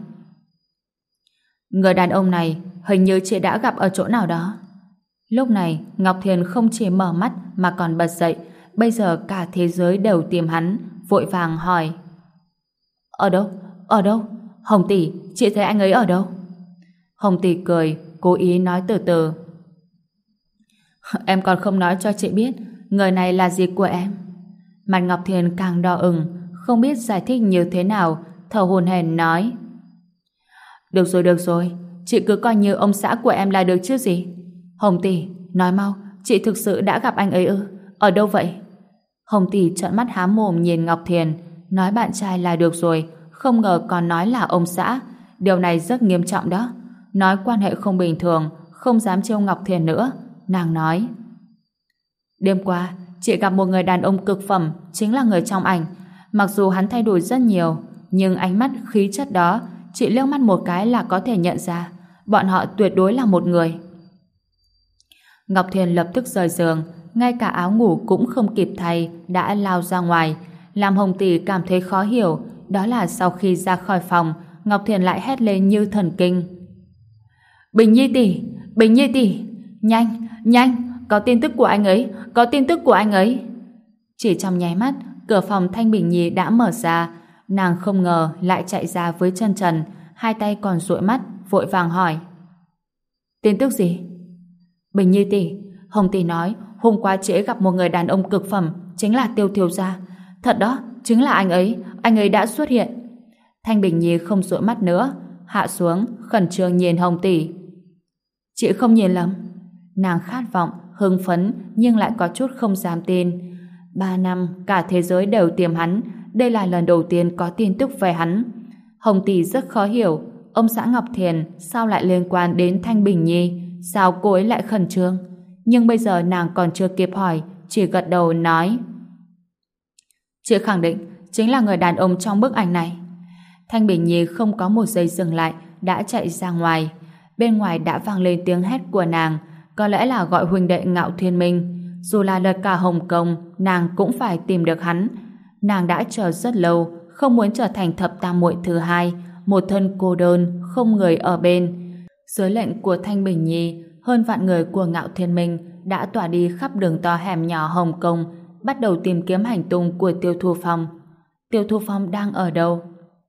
Người đàn ông này hình như chị đã gặp ở chỗ nào đó. Lúc này Ngọc Thiền không chỉ mở mắt mà còn bật dậy. Bây giờ cả thế giới đều tìm hắn, vội vàng hỏi: Ở đâu? Ở đâu? Hồng tỷ, chị thấy anh ấy ở đâu? Hồng tỷ cười, cố ý nói từ từ: Em còn không nói cho chị biết người này là gì của em. Mặt Ngọc Thiền càng đỏ ửng, không biết giải thích như thế nào, thở hổn hển nói: Được rồi, chị cứ coi như ông xã của em là được chứ gì. Hồng tỷ, nói mau, chị thực sự đã gặp anh ấy ư? Ở đâu vậy? Hồng tỷ trợn mắt há mồm nhìn Ngọc Thiền, nói bạn trai là được rồi, không ngờ còn nói là ông xã. Điều này rất nghiêm trọng đó. Nói quan hệ không bình thường, không dám trêu Ngọc Thiền nữa. Nàng nói: Đêm qua, chị gặp một người đàn ông cực phẩm, chính là người trong ảnh. Mặc dù hắn thay đổi rất nhiều, nhưng ánh mắt khí chất đó, chị liếc mắt một cái là có thể nhận ra. Bọn họ tuyệt đối là một người. Ngọc Thiền lập tức rời giường, ngay cả áo ngủ cũng không kịp thay, đã lao ra ngoài. Làm Hồng Tỷ cảm thấy khó hiểu, đó là sau khi ra khỏi phòng, Ngọc Thiền lại hét lên như thần kinh. Bình Nhi tỷ, Bình Nhi tỷ, nhanh, nhanh, có tin tức của anh ấy, có tin tức của anh ấy. Chỉ trong nháy mắt, cửa phòng Thanh Bình Nhi đã mở ra, nàng không ngờ lại chạy ra với chân trần, hai tay còn dụi mắt, vội vàng hỏi. Tin tức gì? Bình Nhi tỷ, Hồng tỷ nói hôm qua trễ gặp một người đàn ông cực phẩm, chính là Tiêu thiếu gia. Thật đó, chính là anh ấy đã xuất hiện. Thanh Bình Nhi không dụi mắt nữa, hạ xuống, khẩn trương nhìn Hồng tỷ. Chị không nhìn lầm. Nàng khát vọng, hưng phấn, nhưng lại có chút không dám tin. 3 năm, cả thế giới đều tìm hắn, đây là lần đầu tiên có tin tức về hắn. Hồng tỷ rất khó hiểu, ông xã Ngọc Thiền sao lại liên quan đến Thanh Bình Nhi, sao cô ấy lại khẩn trương. Nhưng bây giờ nàng còn chưa kịp hỏi, chỉ gật đầu nói. Chị khẳng định chính là người đàn ông trong bức ảnh này. Thanh Bình Nhi không có một giây dừng lại, đã chạy ra ngoài. Bên ngoài đã vang lên tiếng hét của nàng, có lẽ là gọi huynh đệ Ngạo Thiên Minh. Dù là lật cả Hồng Kông, nàng cũng phải tìm được hắn. Nàng đã chờ rất lâu, không muốn trở thành thập tam muội thứ hai, một thân cô đơn, không người ở bên. Dưới lệnh của Thanh Bình Nhi, hơn vạn người của Ngạo Thiên Minh đã tỏa đi khắp đường to hẻm nhỏ Hồng Kông, bắt đầu tìm kiếm hành tung của Tiêu Thu Phong. Tiêu Thu Phong đang ở đâu?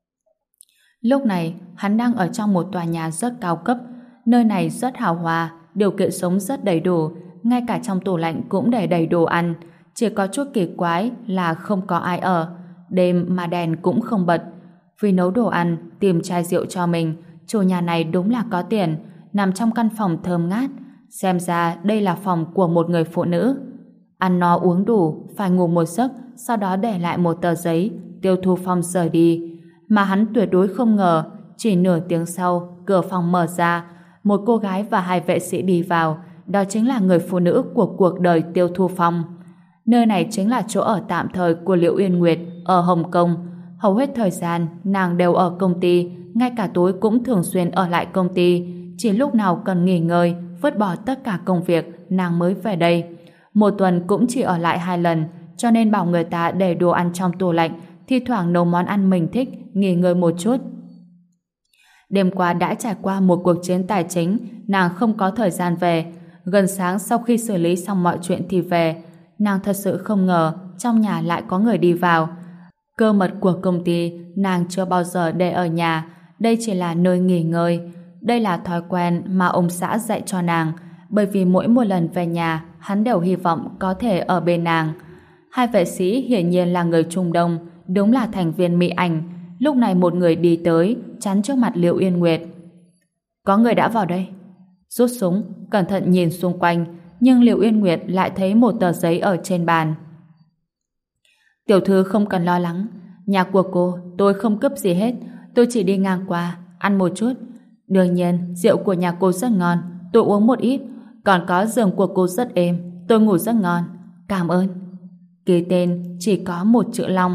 Lúc này, hắn đang ở trong một tòa nhà rất cao cấp. Nơi này rất hào hoa, điều kiện sống rất đầy đủ, ngay cả trong tủ lạnh cũng để đầy đồ ăn. Chỉ có chút kỳ quái là không có ai ở, đêm mà đèn cũng không bật. Vì nấu đồ ăn, tìm chai rượu cho mình, chủ nhà này đúng là có tiền, nằm trong căn phòng thơm ngát. Xem ra đây là phòng của một người phụ nữ. Ăn no uống đủ, phải ngủ một giấc, sau đó để lại một tờ giấy, Tiêu Thu Phong rời đi. Mà hắn tuyệt đối không ngờ, chỉ nửa tiếng sau, cửa phòng mở ra, một cô gái và 2 vệ sĩ đi vào, đó chính là người phụ nữ của cuộc đời Tiêu Thu Phong. Nơi này chính là chỗ ở tạm thời của Liễu Uyên Nguyệt ở Hồng Kông. Hầu hết thời gian, nàng đều ở công ty, ngay cả tối cũng thường xuyên ở lại công ty. Chỉ lúc nào cần nghỉ ngơi, vứt bỏ tất cả công việc, nàng mới về đây. Một tuần cũng chỉ ở lại 2 lần, cho nên bảo người ta để đồ ăn trong tủ lạnh, thi thoảng nấu món ăn mình thích, nghỉ ngơi một chút. Đêm qua đã trải qua một cuộc chiến tài chính, nàng không có thời gian về. Gần sáng sau khi xử lý xong mọi chuyện thì về. Nàng thật sự không ngờ trong nhà lại có người đi vào. Cơ mật của công ty nàng chưa bao giờ để ở nhà. Đây chỉ là nơi nghỉ ngơi. Đây là thói quen mà ông xã dạy cho nàng. Bởi vì mỗi một lần về nhà, hắn đều hy vọng có thể ở bên nàng. 2 vệ sĩ hiển nhiên là người Trung Đông, đúng là thành viên Mỹ Ảnh. Lúc này một người đi tới, chắn trước mặt Liễu Uyên Nguyệt. Có người đã vào đây. Rút súng, cẩn thận nhìn xung quanh, nhưng Liễu Uyên Nguyệt lại thấy một tờ giấy ở trên bàn. Tiểu thư không cần lo lắng, nhà của cô tôi không cướp gì hết, tôi chỉ đi ngang qua, ăn một chút. Đương nhiên, rượu của nhà cô rất ngon, tôi uống một ít, còn có giường của cô rất êm, tôi ngủ rất ngon. Cảm ơn. Ký tên chỉ có một chữ Long.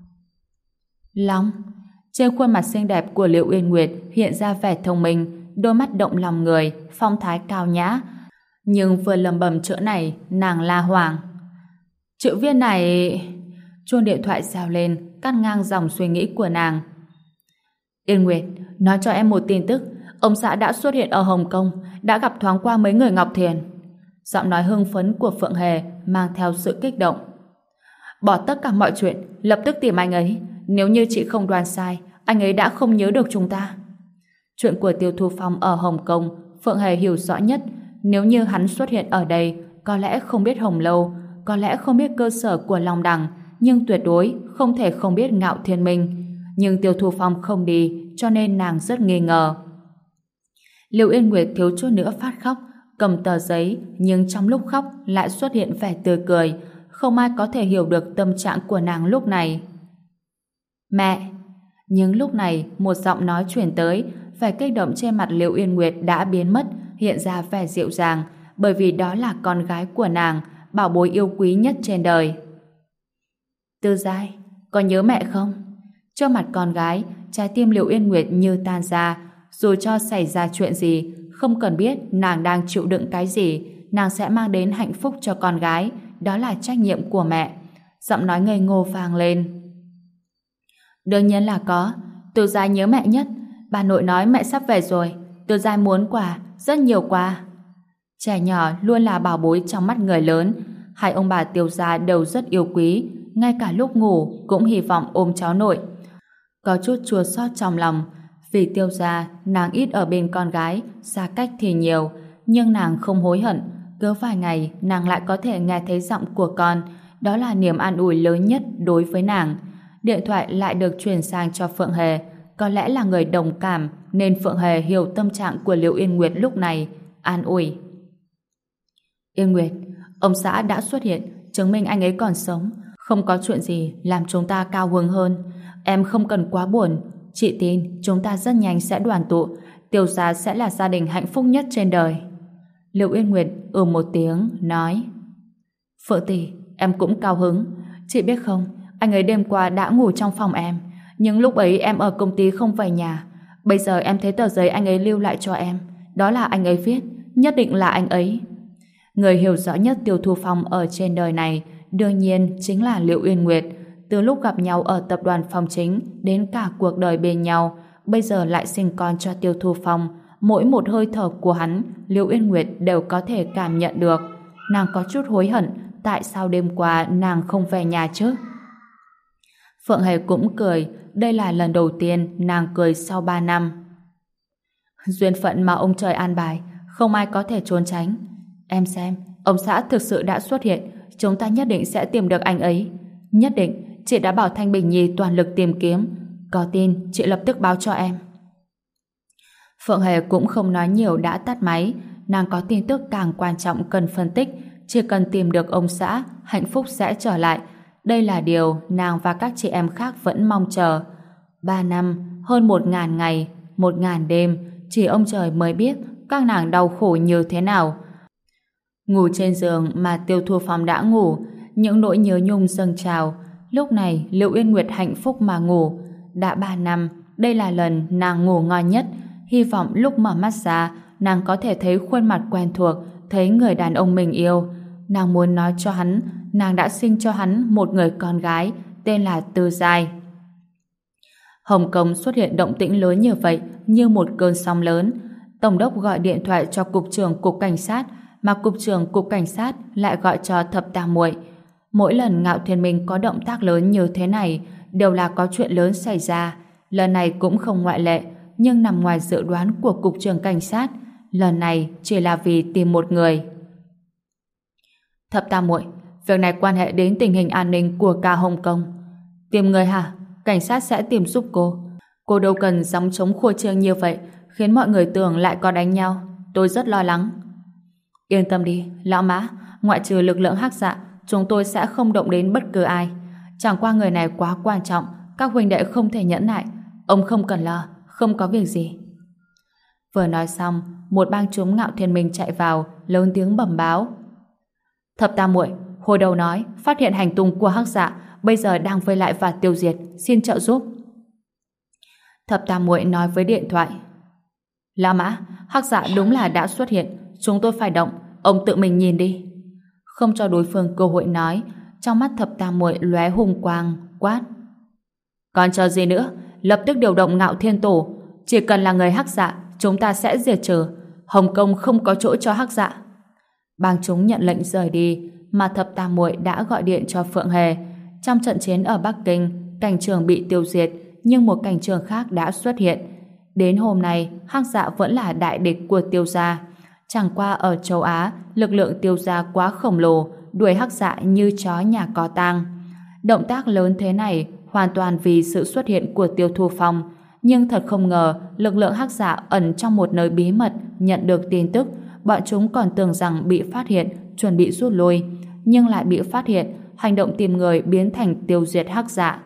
Long. Trên khuôn mặt xinh đẹp của Liễu Uyên Nguyệt hiện ra vẻ thông minh, đôi mắt động lòng người, phong thái cao nhã. Nhưng vừa lẩm bẩm chữ này, nàng la hoảng. Chữ viết này... Chuông điện thoại reo lên, cắt ngang dòng suy nghĩ của nàng. Yên Nguyệt, nói cho em một tin tức. Ông xã đã xuất hiện ở Hồng Kông, đã gặp thoáng qua mấy người Ngọc Thiền. Giọng nói hưng phấn của Phượng Hề mang theo sự kích động. Bỏ tất cả mọi chuyện, lập tức tìm anh ấy. Nếu như chị không đoán sai, anh ấy đã không nhớ được chúng ta. Chuyện của Tiêu Thu Phong ở Hồng Kông, Phượng Hề hiểu rõ nhất. Nếu như hắn xuất hiện ở đây, có lẽ không biết Hồng Lâu, có lẽ không biết cơ sở của Long Đằng, nhưng tuyệt đối không thể không biết Ngạo Thiên Minh. Nhưng Tiêu Thu Phong không đi, cho nên nàng rất nghi ngờ. Liễu Yên Nguyệt thiếu chút nữa phát khóc, cầm tờ giấy, nhưng trong lúc khóc lại xuất hiện vẻ tươi cười. Không ai có thể hiểu được tâm trạng của nàng lúc này. Mẹ! Nhưng lúc này, một giọng nói chuyển tới, vẻ kích động trên mặt Liễu Yên Nguyệt đã biến mất, hiện ra vẻ dịu dàng, bởi vì đó là con gái của nàng, bảo bối yêu quý nhất trên đời. Tư Giai, có nhớ mẹ không? Trước mặt con gái, trái tim Liệu Yên Nguyệt như tan ra. Dù cho xảy ra chuyện gì, không cần biết nàng đang chịu đựng cái gì, nàng sẽ mang đến hạnh phúc cho con gái. Đó là trách nhiệm của mẹ. Giọng nói ngây ngô vang lên. Đương nhiên là có. Tư Giai nhớ mẹ nhất. Bà nội nói mẹ sắp về rồi. Tư Giai muốn quà, rất nhiều quà. Trẻ nhỏ luôn là bảo bối trong mắt người lớn. Hai ông bà Tiêu gia đều rất yêu quý, ngay cả lúc ngủ cũng hy vọng ôm cháu nội. Có chút chua xót trong lòng. Vì Tiêu gia, nàng ít ở bên con gái, xa cách thì nhiều, nhưng nàng không hối hận. Cứ vài ngày nàng lại có thể nghe thấy giọng của con. Đó là niềm an ủi lớn nhất đối với nàng. Điện thoại lại được chuyển sang cho Phượng Hề. Có lẽ là người đồng cảm nên Phượng Hề hiểu tâm trạng của Liệu Yên Nguyệt lúc này. An ủi. Yên Nguyệt, ông xã đã xuất hiện, chứng minh anh ấy còn sống. Không có chuyện gì làm chúng ta cao hứng hơn. Em không cần quá buồn. Chị tin chúng ta rất nhanh sẽ đoàn tụ. Tiêu gia sẽ là gia đình hạnh phúc nhất trên đời. Liệu Yên Nguyệt một tiếng nói. Phượng tỷ, em cũng cao hứng. Chị biết không, anh ấy đêm qua đã ngủ trong phòng em, nhưng lúc ấy em ở công ty không về nhà. Bây giờ em thấy tờ giấy anh ấy lưu lại cho em. Đó là anh ấy viết, nhất định là anh ấy. Người hiểu rõ nhất Tiêu Thu Phong ở trên đời này đương nhiên chính là Liệu Uyên Nguyệt. Từ lúc gặp nhau ở tập đoàn Phong Chính đến cả cuộc đời bên nhau, bây giờ lại sinh con cho Tiêu Thu Phong. Mỗi một hơi thở của hắn, Liệu Uyên Nguyệt đều có thể cảm nhận được. Nàng có chút hối hận tại sao đêm qua nàng không về nhà chứ. Phượng Hề cũng cười. Đây là lần đầu tiên nàng cười sau 3 năm. Duyên phận mà ông trời an bài, không ai có thể trốn tránh. Em xem, ông xã thực sự đã xuất hiện. Chúng ta nhất định sẽ tìm được anh ấy. Nhất định. Chị đã bảo Thanh Bình Nhi toàn lực tìm kiếm. Có tin chị lập tức báo cho em. Phượng Hề cũng không nói nhiều đã tắt máy. Nàng có tin tức càng quan trọng cần phân tích. Chỉ cần tìm được ông xã, hạnh phúc sẽ trở lại. Đây là điều nàng và các chị em khác vẫn mong chờ. 3 năm, hơn 1000 ngày, 1000 đêm, chỉ ông trời mới biết các nàng đau khổ như thế nào. Ngủ trên giường mà Tiêu Thu Phong đã ngủ, những nỗi nhớ nhung dâng trào. Lúc này Liệu Uyên Nguyệt hạnh phúc mà ngủ. Đã 3 năm, đây là lần nàng ngủ ngon nhất. Hy vọng lúc mở mắt ra, nàng có thể thấy khuôn mặt quen thuộc, thấy người đàn ông mình yêu. Nàng muốn nói cho hắn, nàng đã sinh cho hắn một người con gái, tên là Tư Giai. Hồng Kông xuất hiện động tĩnh lớn như vậy, như một cơn sóng lớn. Tổng đốc gọi điện thoại cho cục trưởng cục cảnh sát, mà cục trưởng cục cảnh sát lại gọi cho Thập Tam Muội. Mỗi lần Ngạo Thiên Minh có động tác lớn như thế này, đều là có chuyện lớn xảy ra. Lần này cũng không ngoại lệ, nhưng nằm ngoài dự đoán của cục trưởng cảnh sát. Lần này chỉ là vì tìm một người. Thập Tam Muội, việc này quan hệ đến tình hình an ninh của cả Hồng Kông. Tìm người hả? Cảnh sát sẽ tìm giúp cô. Cô đâu cần gióng trống khua trương như vậy, khiến mọi người tưởng lại có đánh nhau. Tôi rất lo lắng. Yên tâm đi, lão Mã, ngoại trừ lực lượng Hắc Dạ, chúng tôi sẽ không động đến bất cứ ai. Chẳng qua người này quá quan trọng, các huynh đệ không thể nhẫn nại. Ông không cần lo, không có việc gì. Vừa nói xong, một bang chúng Ngạo Thiên Minh chạy vào, lớn tiếng bẩm báo. Thập Tam Muội, hồi đầu nói phát hiện hành tung của Hắc Dạ, bây giờ đang vây lại và tiêu diệt, xin trợ giúp. Thập Tam Muội nói với điện thoại. Lão Mã, Hắc Dạ đúng là đã xuất hiện, chúng tôi phải động, ông tự mình nhìn đi. Không cho đối phương cơ hội nói, trong mắt Thập Tam Muội lóe hùng quang, quát. Còn chờ gì nữa, lập tức điều động Ngạo Thiên Tổ, chỉ cần là người Hắc Dạ, chúng ta sẽ diệt trừ. Hồng Kông không có chỗ cho Hắc Dạ. Bang chúng nhận lệnh rời đi, mà Thập Tam Muội đã gọi điện cho Phượng Hề. Trong trận chiến ở Bắc Kinh, cảnh trường bị tiêu diệt, nhưng một cảnh trường khác đã xuất hiện. Đến hôm nay, Hắc Dạ vẫn là đại địch của Tiêu gia. Chẳng qua ở châu Á, lực lượng Tiêu gia quá khổng lồ, đuổi Hắc Dạ như chó nhà có tang. Động tác lớn thế này hoàn toàn vì sự xuất hiện của Tiêu Thu Phong. Nhưng thật không ngờ, lực lượng Hắc Dạ ẩn trong một nơi bí mật nhận được tin tức, bọn chúng còn tưởng rằng bị phát hiện, chuẩn bị rút lui, nhưng lại bị phát hiện, hành động tìm người biến thành tiêu diệt Hắc Dạ.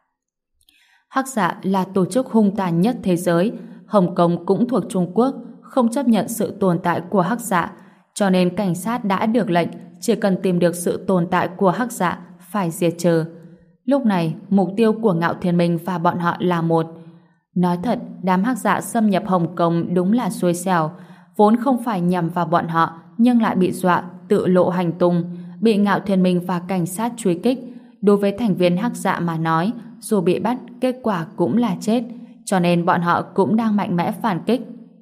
Hắc Dạ là tổ chức hung tàn nhất thế giới, Hồng Kông cũng thuộc Trung Quốc, không chấp nhận sự tồn tại của Hắc Dạ, cho nên cảnh sát đã được lệnh chỉ cần tìm được sự tồn tại của Hắc Dạ phải diệt trừ. Lúc này, mục tiêu của Ngạo Thiên Minh và bọn họ là một. Nói thật, đám Hắc Dạ xâm nhập Hồng Kông đúng là xui xẻo, vốn không phải nhằm vào bọn họ, nhưng lại bị dọa, tự lộ hành tung, bị Ngạo Thiên Minh và cảnh sát truy kích. Đối với thành viên Hắc Dạ mà nói, dù bị bắt, kết quả cũng là chết, cho nên bọn họ cũng đang mạnh mẽ phản kích.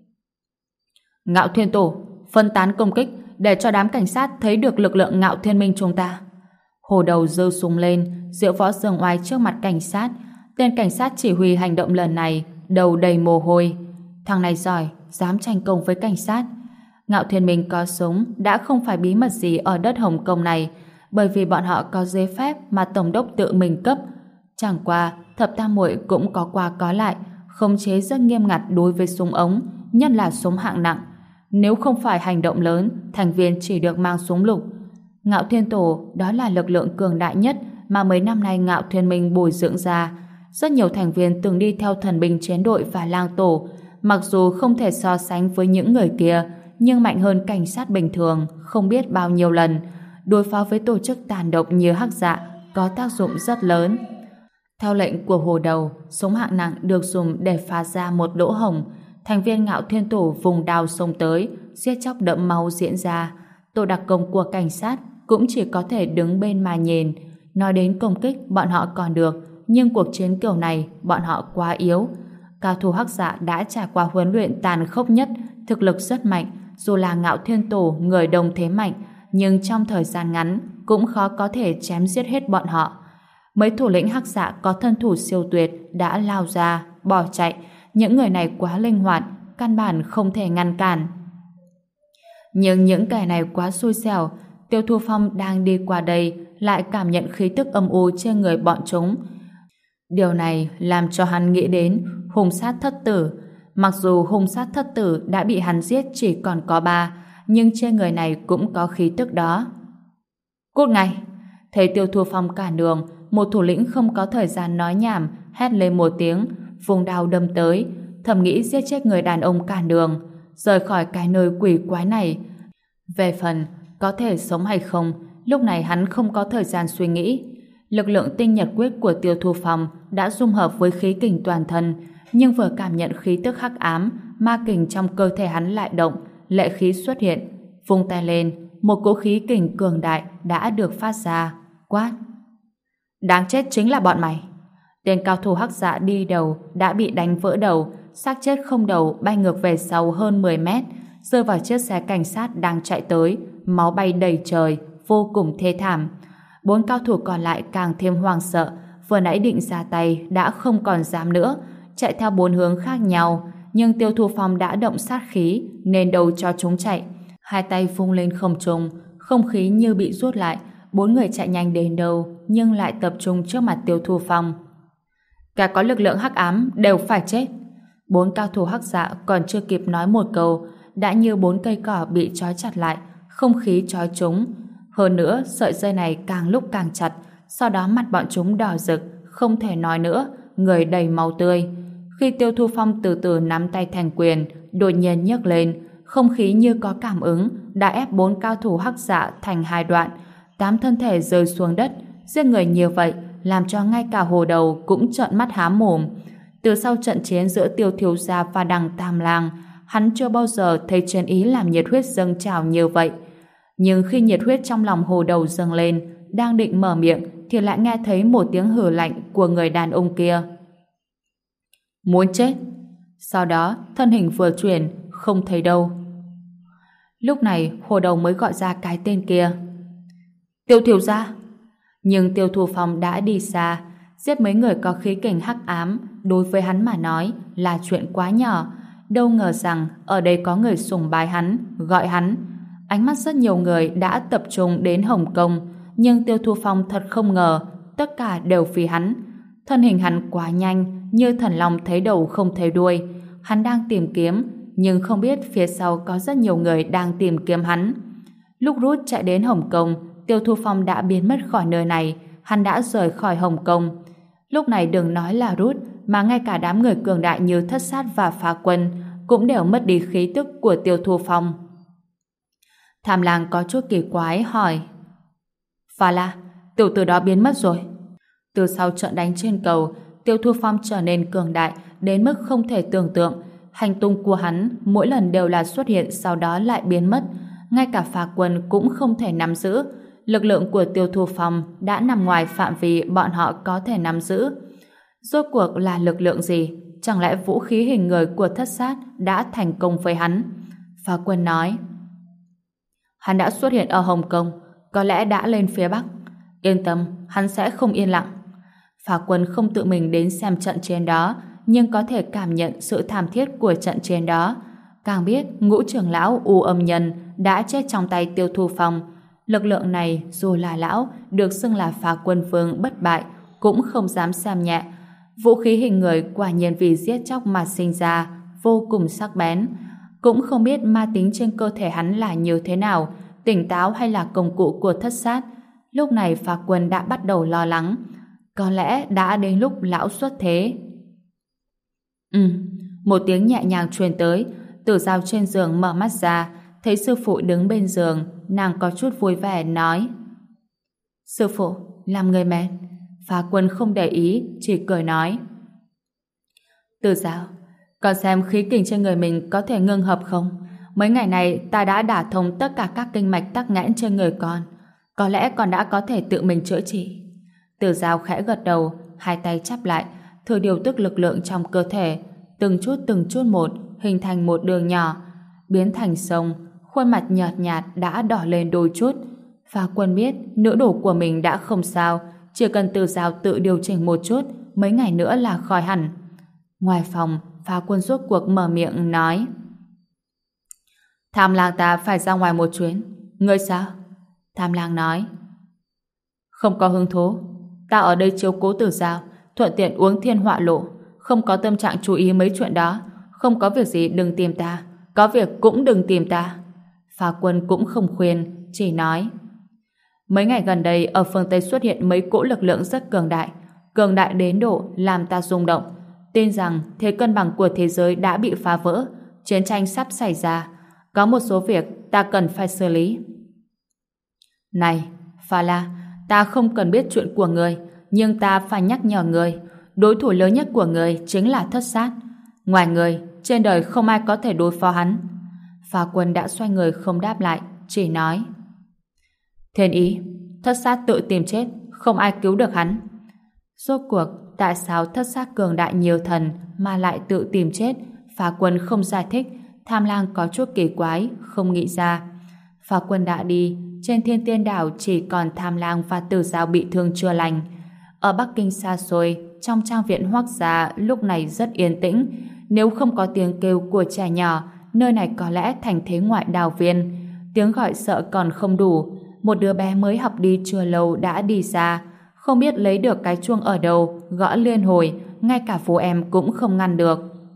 Ngạo Thiên Tổ, phân tán công kích để cho đám cảnh sát thấy được lực lượng Ngạo Thiên Minh chúng ta. Hồ Đầu giơ súng lên, diễu võ dương oai trước mặt cảnh sát. Tên cảnh sát chỉ huy hành động lần này, đầu đầy mồ hôi. Thằng này giỏi, dám tranh công với cảnh sát. Ngạo Thiên Minh có súng đã không phải bí mật gì ở đất Hồng Kông này, bởi vì bọn họ có giấy phép mà tổng đốc tự mình cấp. Chẳng qua, Thập Tam Muội cũng có qua có lại, khống chế rất nghiêm ngặt đối với súng ống, nhất là súng hạng nặng. Nếu không phải hành động lớn, thành viên chỉ được mang súng lục. Ngạo Thiên Tổ đó là lực lượng cường đại nhất mà mấy năm nay Ngạo Thiên Minh bồi dưỡng ra. Rất nhiều thành viên từng đi theo thần binh chiến đội và lang tổ, mặc dù không thể so sánh với những người kia, nhưng mạnh hơn cảnh sát bình thường không biết bao nhiêu lần. Đối phó với tổ chức tàn độc như Hắc Dạ có tác dụng rất lớn. Theo lệnh của Hồ Đầu, súng hạng nặng được dùng để phá ra một lỗ hổng. Thành viên Ngạo Thiên Tổ vùng đao xông tới, giết chóc đẫm máu diễn ra. Tổ đặc công của cảnh sát cũng chỉ có thể đứng bên mà nhìn. Nói đến công kích, bọn họ còn được, nhưng cuộc chiến kiểu này bọn họ quá yếu. Cao thủ Hắc Dạ đã trải qua huấn luyện tàn khốc nhất, thực lực rất mạnh. Dù là Ngạo Thiên Tổ người đông thế mạnh, nhưng trong thời gian ngắn cũng khó có thể chém giết hết bọn họ. Mấy thủ lĩnh Hắc Dạ có thân thủ siêu tuyệt đã lao ra, bỏ chạy. Những người này quá linh hoạt, căn bản không thể ngăn cản. Nhưng những kẻ này quá xui xẻo. Tiêu Thu Phong đang đi qua đây lại cảm nhận khí tức âm u trên người bọn chúng. Điều này làm cho hắn nghĩ đến hung sát thất tử. Mặc dù hung sát thất tử đã bị hắn giết chỉ còn có 3, nhưng trên người này cũng có khí tức đó. Cút ngay! Thấy Tiêu Thu Phong cản đường, một thủ lĩnh không có thời gian nói nhảm, hét lên một tiếng, vùng đao đâm tới, thầm nghĩ giết chết người đàn ông cản đường, rời khỏi cái nơi quỷ quái này. Về phần có thể sống hay không, lúc này hắn không có thời gian suy nghĩ. Lực lượng tinh nhật quyết của Tiêu Thu Phong đã dung hợp với khí kình toàn thân, nhưng vừa cảm nhận khí tức hắc ám, ma kình trong cơ thể hắn lại động, lệ khí xuất hiện. Vung tay lên, một cỗ khí kình cường đại đã được phát ra, quát: đáng chết chính là bọn mày! Tên cao thủ Hắc Dạ đi đầu đã bị đánh vỡ đầu, xác chết không đầu bay ngược về sau hơn 10 mét, rơi vào chiếc xe cảnh sát đang chạy tới, máu bay đầy trời, vô cùng thê thảm. 4 cao thủ còn lại càng thêm hoảng sợ, vừa nãy định ra tay đã không còn dám nữa, chạy theo 4 hướng khác nhau, nhưng Tiêu Thu Phong đã động sát khí nên đầu cho chúng chạy. Hai tay vung lên không trung, không khí như bị rút lại. 4 người chạy nhanh đến đâu nhưng lại tập trung trước mặt Tiêu Thu Phong. Cả có lực lượng hắc ám đều phải chết. 4 cao thủ Hắc Dạ còn chưa kịp nói một câu đã như 4 cây cỏ bị trói chặt lại, không khí trói chúng. Hơn nữa sợi dây này càng lúc càng chặt, sau đó mặt bọn chúng đỏ rực, không thể nói nữa, người đầy máu tươi. Khi Tiêu Thu Phong từ từ nắm tay thành quyền, đột nhiên nhấc lên, không khí như có cảm ứng đã ép 4 cao thủ Hắc Dạ thành 2 đoạn, 8 thân thể rơi xuống đất. Giết người nhiều vậy làm cho ngay cả Hồ Đầu cũng trợn mắt há mồm. Từ sau trận chiến giữa Tiêu Thiếu Gia và Đằng Tam Lang, hắn chưa bao giờ thấy chiến ý làm nhiệt huyết dâng trào như vậy. Nhưng khi nhiệt huyết trong lòng Hồ Đầu dâng lên, đang định mở miệng thì lại nghe thấy một tiếng hừ lạnh của người đàn ông kia. Muốn chết! Sau đó thân hình vừa chuyển, không thấy đâu. Lúc này Hồ Đầu mới gọi ra cái tên kia. Tiêu Thiếu Gia! Nhưng Tiêu Thu Phong đã đi xa. Giết mấy người có khí kình hắc ám đối với hắn mà nói là chuyện quá nhỏ. Đâu ngờ rằng ở đây có người sùng bái hắn, gọi hắn. Ánh mắt rất nhiều người đã tập trung đến Hồng Kông, nhưng Tiêu Thu Phong thật không ngờ tất cả đều vì hắn. Thân hình hắn quá nhanh, như thần long thấy đầu không thấy đuôi. Hắn đang tìm kiếm, nhưng không biết phía sau có rất nhiều người đang tìm kiếm hắn. Lúc rút chạy đến Hồng Kông, Tiêu Thu Phong đã biến mất khỏi nơi này, hắn đã rời khỏi Hồng Kông. Lúc này đừng nói là rút, mà ngay cả đám người cường đại như Thất Sát và Phá Quân cũng đều mất đi khí tức của Tiêu Thu Phong. Tham Lang có chút kỳ quái hỏi: Phà La, tiểu tử đó biến mất rồi. Từ sau trận đánh trên cầu, Tiêu Thu Phong trở nên cường đại đến mức không thể tưởng tượng. Hành tung của hắn mỗi lần đều là xuất hiện sau đó lại biến mất. Ngay cả Phà Quân cũng không thể nắm giữ. Lực lượng của Tiêu Thu Phong đã nằm ngoài phạm vi bọn họ có thể nắm giữ. Rốt cuộc là lực lượng gì? Chẳng lẽ vũ khí hình người của Thất Sát đã thành công với hắn? Phà Quân nói, hắn đã xuất hiện ở Hồng Kông, có lẽ đã lên phía Bắc. Yên tâm, hắn sẽ không yên lặng. Phà Quân không tự mình đến xem trận chiến đó, nhưng có thể cảm nhận sự thảm thiết của trận chiến đó. Càng biết Ngũ trưởng lão U Âm Nhân đã chết trong tay Tiêu Thu Phong. Lực lượng này dù là lão được xưng là Phà Quân Vương bất bại cũng không dám xem nhẹ. Vũ khí hình người quả nhiên vì giết chóc mà sinh ra, vô cùng sắc bén. Cũng không biết ma tính trên cơ thể hắn là như thế nào, tỉnh táo hay là công cụ của Thất Sát. Lúc này Phà Quân đã bắt đầu lo lắng. Có lẽ đã đến lúc lão xuất thế. Một tiếng nhẹ nhàng truyền tới. Tử Giao trên giường mở mắt ra, thấy sư phụ đứng bên giường, nàng có chút vui vẻ nói: Sư phụ, làm người mệt. Phà Quân không để ý, chỉ cười nói: Tử Giao, con xem khí kình trên người mình có thể ngưng hợp không? Mấy ngày này ta đã đả thông tất cả các kinh mạch tắc nghẽn trên người con. Có lẽ con đã có thể tự mình chữa trị. Tử Giao khẽ gật đầu, hai tay chắp lại, thử điều tức lực lượng trong cơ thể, từng chút một hình thành một đường nhỏ, biến thành sông. Khuôn mặt nhợt nhạt đã đỏ lên đôi chút. Phà Quân biết nữ đồ của mình đã không sao, chỉ cần Tử Giao tự điều chỉnh một chút, mấy ngày nữa là khỏi hẳn. Ngoài phòng, Phà Quân rốt cuộc mở miệng nói: Tham Lang ta phải ra ngoài một chuyến. Ngươi sao? Tham Lang nói: Không có hứng thú. Ta ở đây chiếu cố Tử Giao, thuận tiện uống thiên họa lộ, không có tâm trạng chú ý mấy chuyện đó. Không có việc gì đừng tìm ta, có việc cũng đừng tìm ta. Phà Quân cũng không khuyên, chỉ nói: Mấy ngày gần đây ở phương Tây xuất hiện mấy cỗ lực lượng rất cường đại đến độ làm ta rung động, tin rằng thế cân bằng của thế giới đã bị phá vỡ, chiến tranh sắp xảy ra. Có một số việc ta cần phải xử lý. Này, Phà La, ta không cần biết chuyện của người, nhưng ta phải nhắc nhở người, đối thủ lớn nhất của người chính là Thất Sát. Ngoài người, trên đời không ai có thể đối phó hắn. Phà Quân đã xoay người không đáp lại, chỉ nói: Thiên ý, Thất Sát tự tìm chết, không ai cứu được hắn. Rốt cuộc, tại sao Thất Sát cường đại nhiều thần mà lại tự tìm chết? Phà Quân không giải thích. Tham Lang có chút kỳ quái, không nghĩ ra. Phà Quân đã đi, trên Thiên Tiên Đảo chỉ còn Tham Lang và Tử Giao bị thương chưa lành. Ở Bắc Kinh xa xôi, trong trang viện Hoắc gia lúc này rất yên tĩnh. Nếu không có tiếng kêu của trẻ nhỏ, nơi này có lẽ thành thế ngoại đào viên. Tiếng gọi sợ còn không đủ. Một đứa bé mới học đi chưa lâu đã đi ra, không biết lấy được cái chuông ở đâu, gõ liên hồi, ngay cả Phú Em cũng không ngăn được.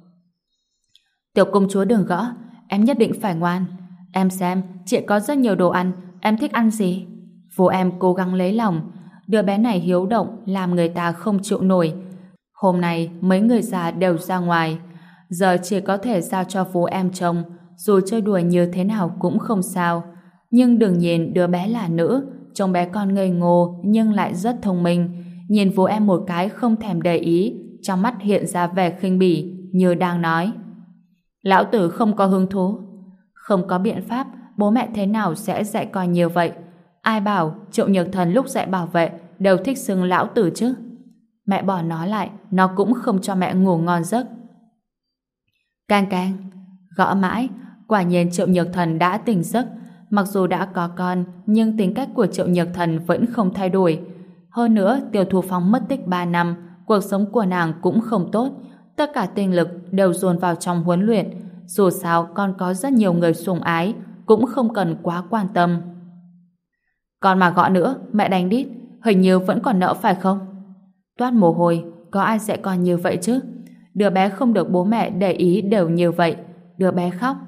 Tiểu công chúa đừng gõ, em nhất định phải ngoan. Em xem, chị có rất nhiều đồ ăn, em thích ăn gì? Phú Em cố gắng lấy lòng. Đứa bé này hiếu động, làm người ta không chịu nổi. Hôm nay mấy người già đều ra ngoài, giờ chỉ có thể giao cho Phú Em trông, dù chơi đùa như thế nào cũng không sao. Nhưng đừng nhìn đứa bé là nữ, trông bé con ngây ngô nhưng lại rất thông minh. Nhìn Phú Em một cái không thèm để ý, trong mắt hiện ra vẻ khinh bỉ, như đang nói: Lão tử không có hứng thú. Không có biện pháp, bố mẹ thế nào sẽ dạy con như vậy? Ai bảo Triệu Nhược Thần lúc dạy bảo vệ đều thích xưng lão tử chứ? Mẹ bỏ nó lại, nó cũng không cho mẹ ngủ ngon giấc. Cang cang, gõ mãi, quả nhiên Triệu Nhược Thần đã tỉnh giấc. Mặc dù đã có con, nhưng tính cách của Triệu Nhược Thần vẫn không thay đổi. Hơn nữa, Tiêu Thu Phong mất tích 3 năm, cuộc sống của nàng cũng không tốt. Tất cả tinh lực đều dồn vào trong huấn luyện. Dù sao, con có rất nhiều người sủng ái, cũng không cần quá quan tâm. Con mà gõ nữa, mẹ đánh đít, hình như vẫn còn nợ phải không? Toát mồ hôi, có ai dạy con như vậy chứ? Đứa bé không được bố mẹ để ý đều như vậy. Đứa bé khóc.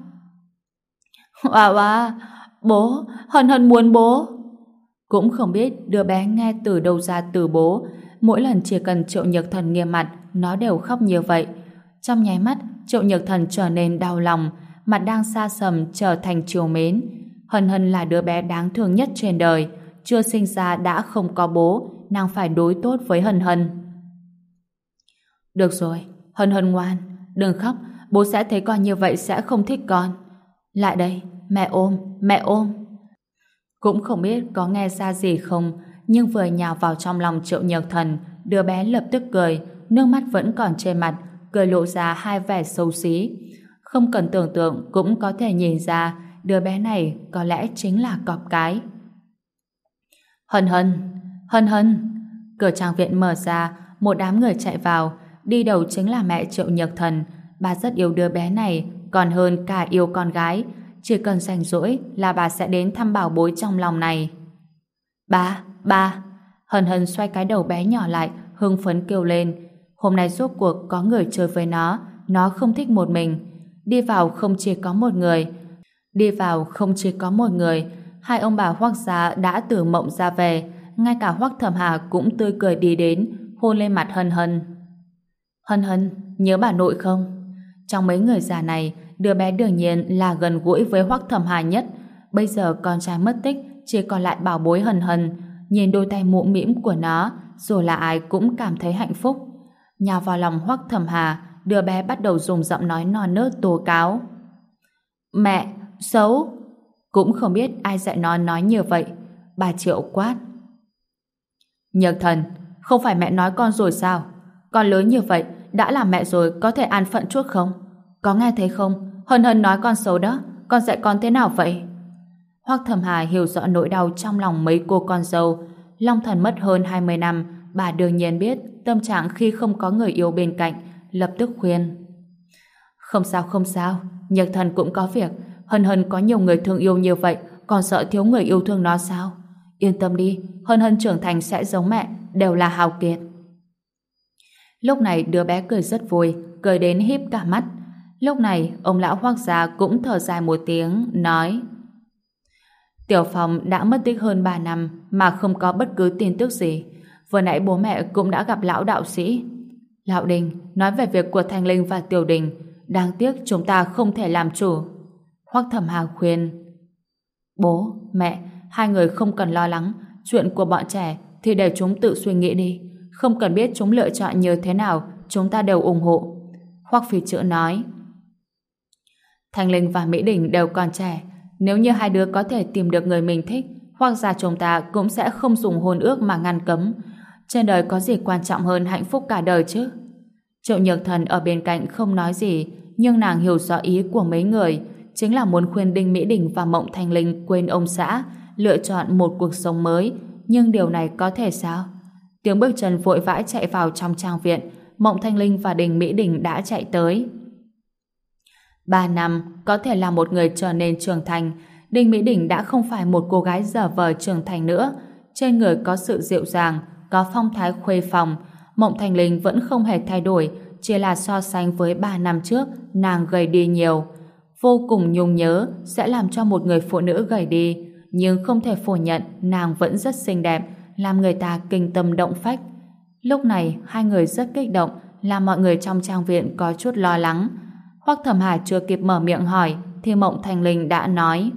Oa, bố, Hân Hân muốn bố. Cũng không biết đứa bé nghe từ đâu ra từ bố. Mỗi lần chỉ cần Triệu Nhược Thần nghiêm mặt, nó đều khóc như vậy. Trong nháy mắt, Triệu Nhược Thần trở nên đau lòng, mặt đang xa sầm trở thành trìu mến. Hân Hân là đứa bé đáng thương nhất trên đời. chưa sinh ra đã không có bố, nàng phải đối tốt với Hân Hân. Được rồi, Hân Hân ngoan, đừng khóc, bố sẽ thấy con như vậy sẽ không thích con. Lại đây, mẹ ôm, mẹ ôm. Cũng không biết có nghe ra gì không, nhưng vừa nhào vào trong lòng Triệu Nhược Thần, đứa bé lập tức cười, nước mắt vẫn còn trên mặt, cười lộ ra hai vẻ xấu xí. Không cần tưởng tượng cũng có thể nhìn ra đứa bé này có lẽ chính là cọp cái. Hân Hân, Hân Hân. Cửa trang viện mở ra, một đám người chạy vào, đi đầu chính là mẹ Triệu Nhược Thần. Bà rất yêu đứa bé này, còn hơn cả yêu con gái. Chỉ cần rảnh rỗi là bà sẽ đến thăm bảo bối trong lòng này. Ba. Hân Hân xoay cái đầu bé nhỏ lại, hưng phấn kêu lên. Hôm nay rốt cuộc có người chơi với nó không thích một mình. Đi vào không chỉ có một người, hai ông bà Hoắc gia đã từ Mộng ra về, ngay cả Hoắc Thẩm Hà cũng tươi cười đi đến, hôn lên mặt Hân Hân. Hân Hân, nhớ bà nội không? Trong mấy người già này, đứa bé đương nhiên là gần gũi với Hoắc Thẩm Hà nhất. Bây giờ con trai mất tích, chỉ còn lại bảo bối Hân Hân. Nhìn đôi tay mũm mĩm của nó, dù là ai cũng cảm thấy hạnh phúc. Nhào vào lòng Hoắc Thẩm Hà, đứa bé bắt đầu dùng giọng nói non nớt tố cáo. Mẹ, xấu. Cũng không biết ai dạy nó nói như vậy. Bà Triệu quát. Nhược Thần, không phải mẹ nói con rồi sao? Con lớn như vậy, đã là mẹ rồi, có thể an phận chút không? Có nghe thấy không? Hân Hân nói con xấu đó, con dạy con thế nào vậy? Hoắc Thẩm Hà hiểu rõ nỗi đau trong lòng mấy cô con dâu. Long Thần mất hơn 20 năm, bà đương nhiên biết tâm trạng khi không có người yêu bên cạnh, lập tức khuyên. Không sao, Nhược Thần cũng có việc. Hân Hân có nhiều người thương yêu như vậy, còn sợ thiếu người yêu thương nó sao? Yên tâm đi, Hân Hân trưởng thành sẽ giống mẹ, đều là hào kiệt. Lúc này đứa bé cười rất vui, cười đến híp cả mắt. Lúc này ông lão Hoắc gia cũng thở dài một tiếng, nói: Tiểu Phong đã mất tích hơn 3 năm mà không có bất cứ tin tức gì. Vừa nãy bố mẹ cũng đã gặp lão đạo sĩ. Lão Đình nói về việc của Thanh Linh và Tiểu Đình. Đáng tiếc chúng ta không thể làm chủ. Hoắc Thẩm Hà khuyên: Bố, mẹ, hai người không cần lo lắng. Chuyện của bọn trẻ thì để chúng tự suy nghĩ đi. Không cần biết chúng lựa chọn như thế nào, chúng ta đều ủng hộ. Hoắc Phi Chữ nói: Thanh Linh và Mỹ Đình đều còn trẻ. Nếu như hai đứa có thể tìm được người mình thích, Hoắc gia chúng ta cũng sẽ không dùng hôn ước mà ngăn cấm. Trên đời có gì quan trọng hơn hạnh phúc cả đời chứ? Triệu Nhược Thần ở bên cạnh không nói gì, nhưng nàng hiểu rõ ý của mấy người, chính là muốn khuyên Đinh Mỹ Đình và Mộng Thanh Linh quên ông xã, lựa chọn một cuộc sống mới. Nhưng điều này có thể sao? Tiếng bước chân vội vã chạy vào trong trang viện. Mộng Thanh Linh và Đinh Mỹ Đình đã chạy tới. 3 năm có thể làm một người trở nên trưởng thành. Đinh Mỹ Đình đã không phải một cô gái dở vờ trưởng thành nữa. Trên người có sự dịu dàng, có phong thái khuê phòng. Mộng Thanh Linh vẫn không hề thay đổi, chỉ là so sánh với 3 năm trước, nàng gầy đi nhiều. Vô cùng nhung nhớ sẽ làm cho một người phụ nữ gầy đi, nhưng không thể phủ nhận nàng vẫn rất xinh đẹp, làm người ta kinh tâm động phách. Lúc này hai người rất kích động, làm mọi người trong trang viện có chút lo lắng. Hoắc Thẩm Hà chưa kịp mở miệng hỏi thì Mộng Thanh Linh đã nói: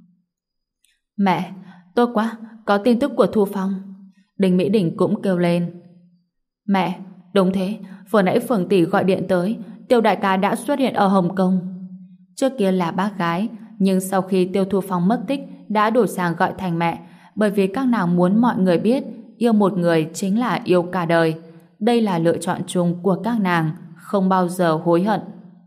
Mẹ, tốt quá, có tin tức của Thu Phong. Đinh Mỹ Đình cũng kêu lên: Mẹ, đúng thế, vừa nãy Phượng tỷ gọi điện tới, Tiêu đại ca đã xuất hiện ở Hồng Kông. Trước kia là bác gái, nhưng sau khi Tiêu Thu Phong mất tích đã đổi sang gọi thành mẹ, bởi vì các nàng muốn mọi người biết yêu một người chính là yêu cả đời. Đây là lựa chọn chung của các nàng, không bao giờ hối hận.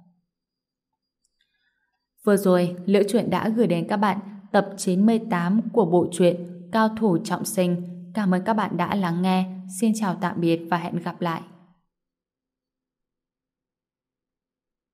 Vừa rồi, Liễu Chuyện đã gửi đến các bạn tập 98 của bộ truyện Cao thủ trọng sinh. Cảm ơn các bạn đã lắng nghe. Xin chào tạm biệt và hẹn gặp lại.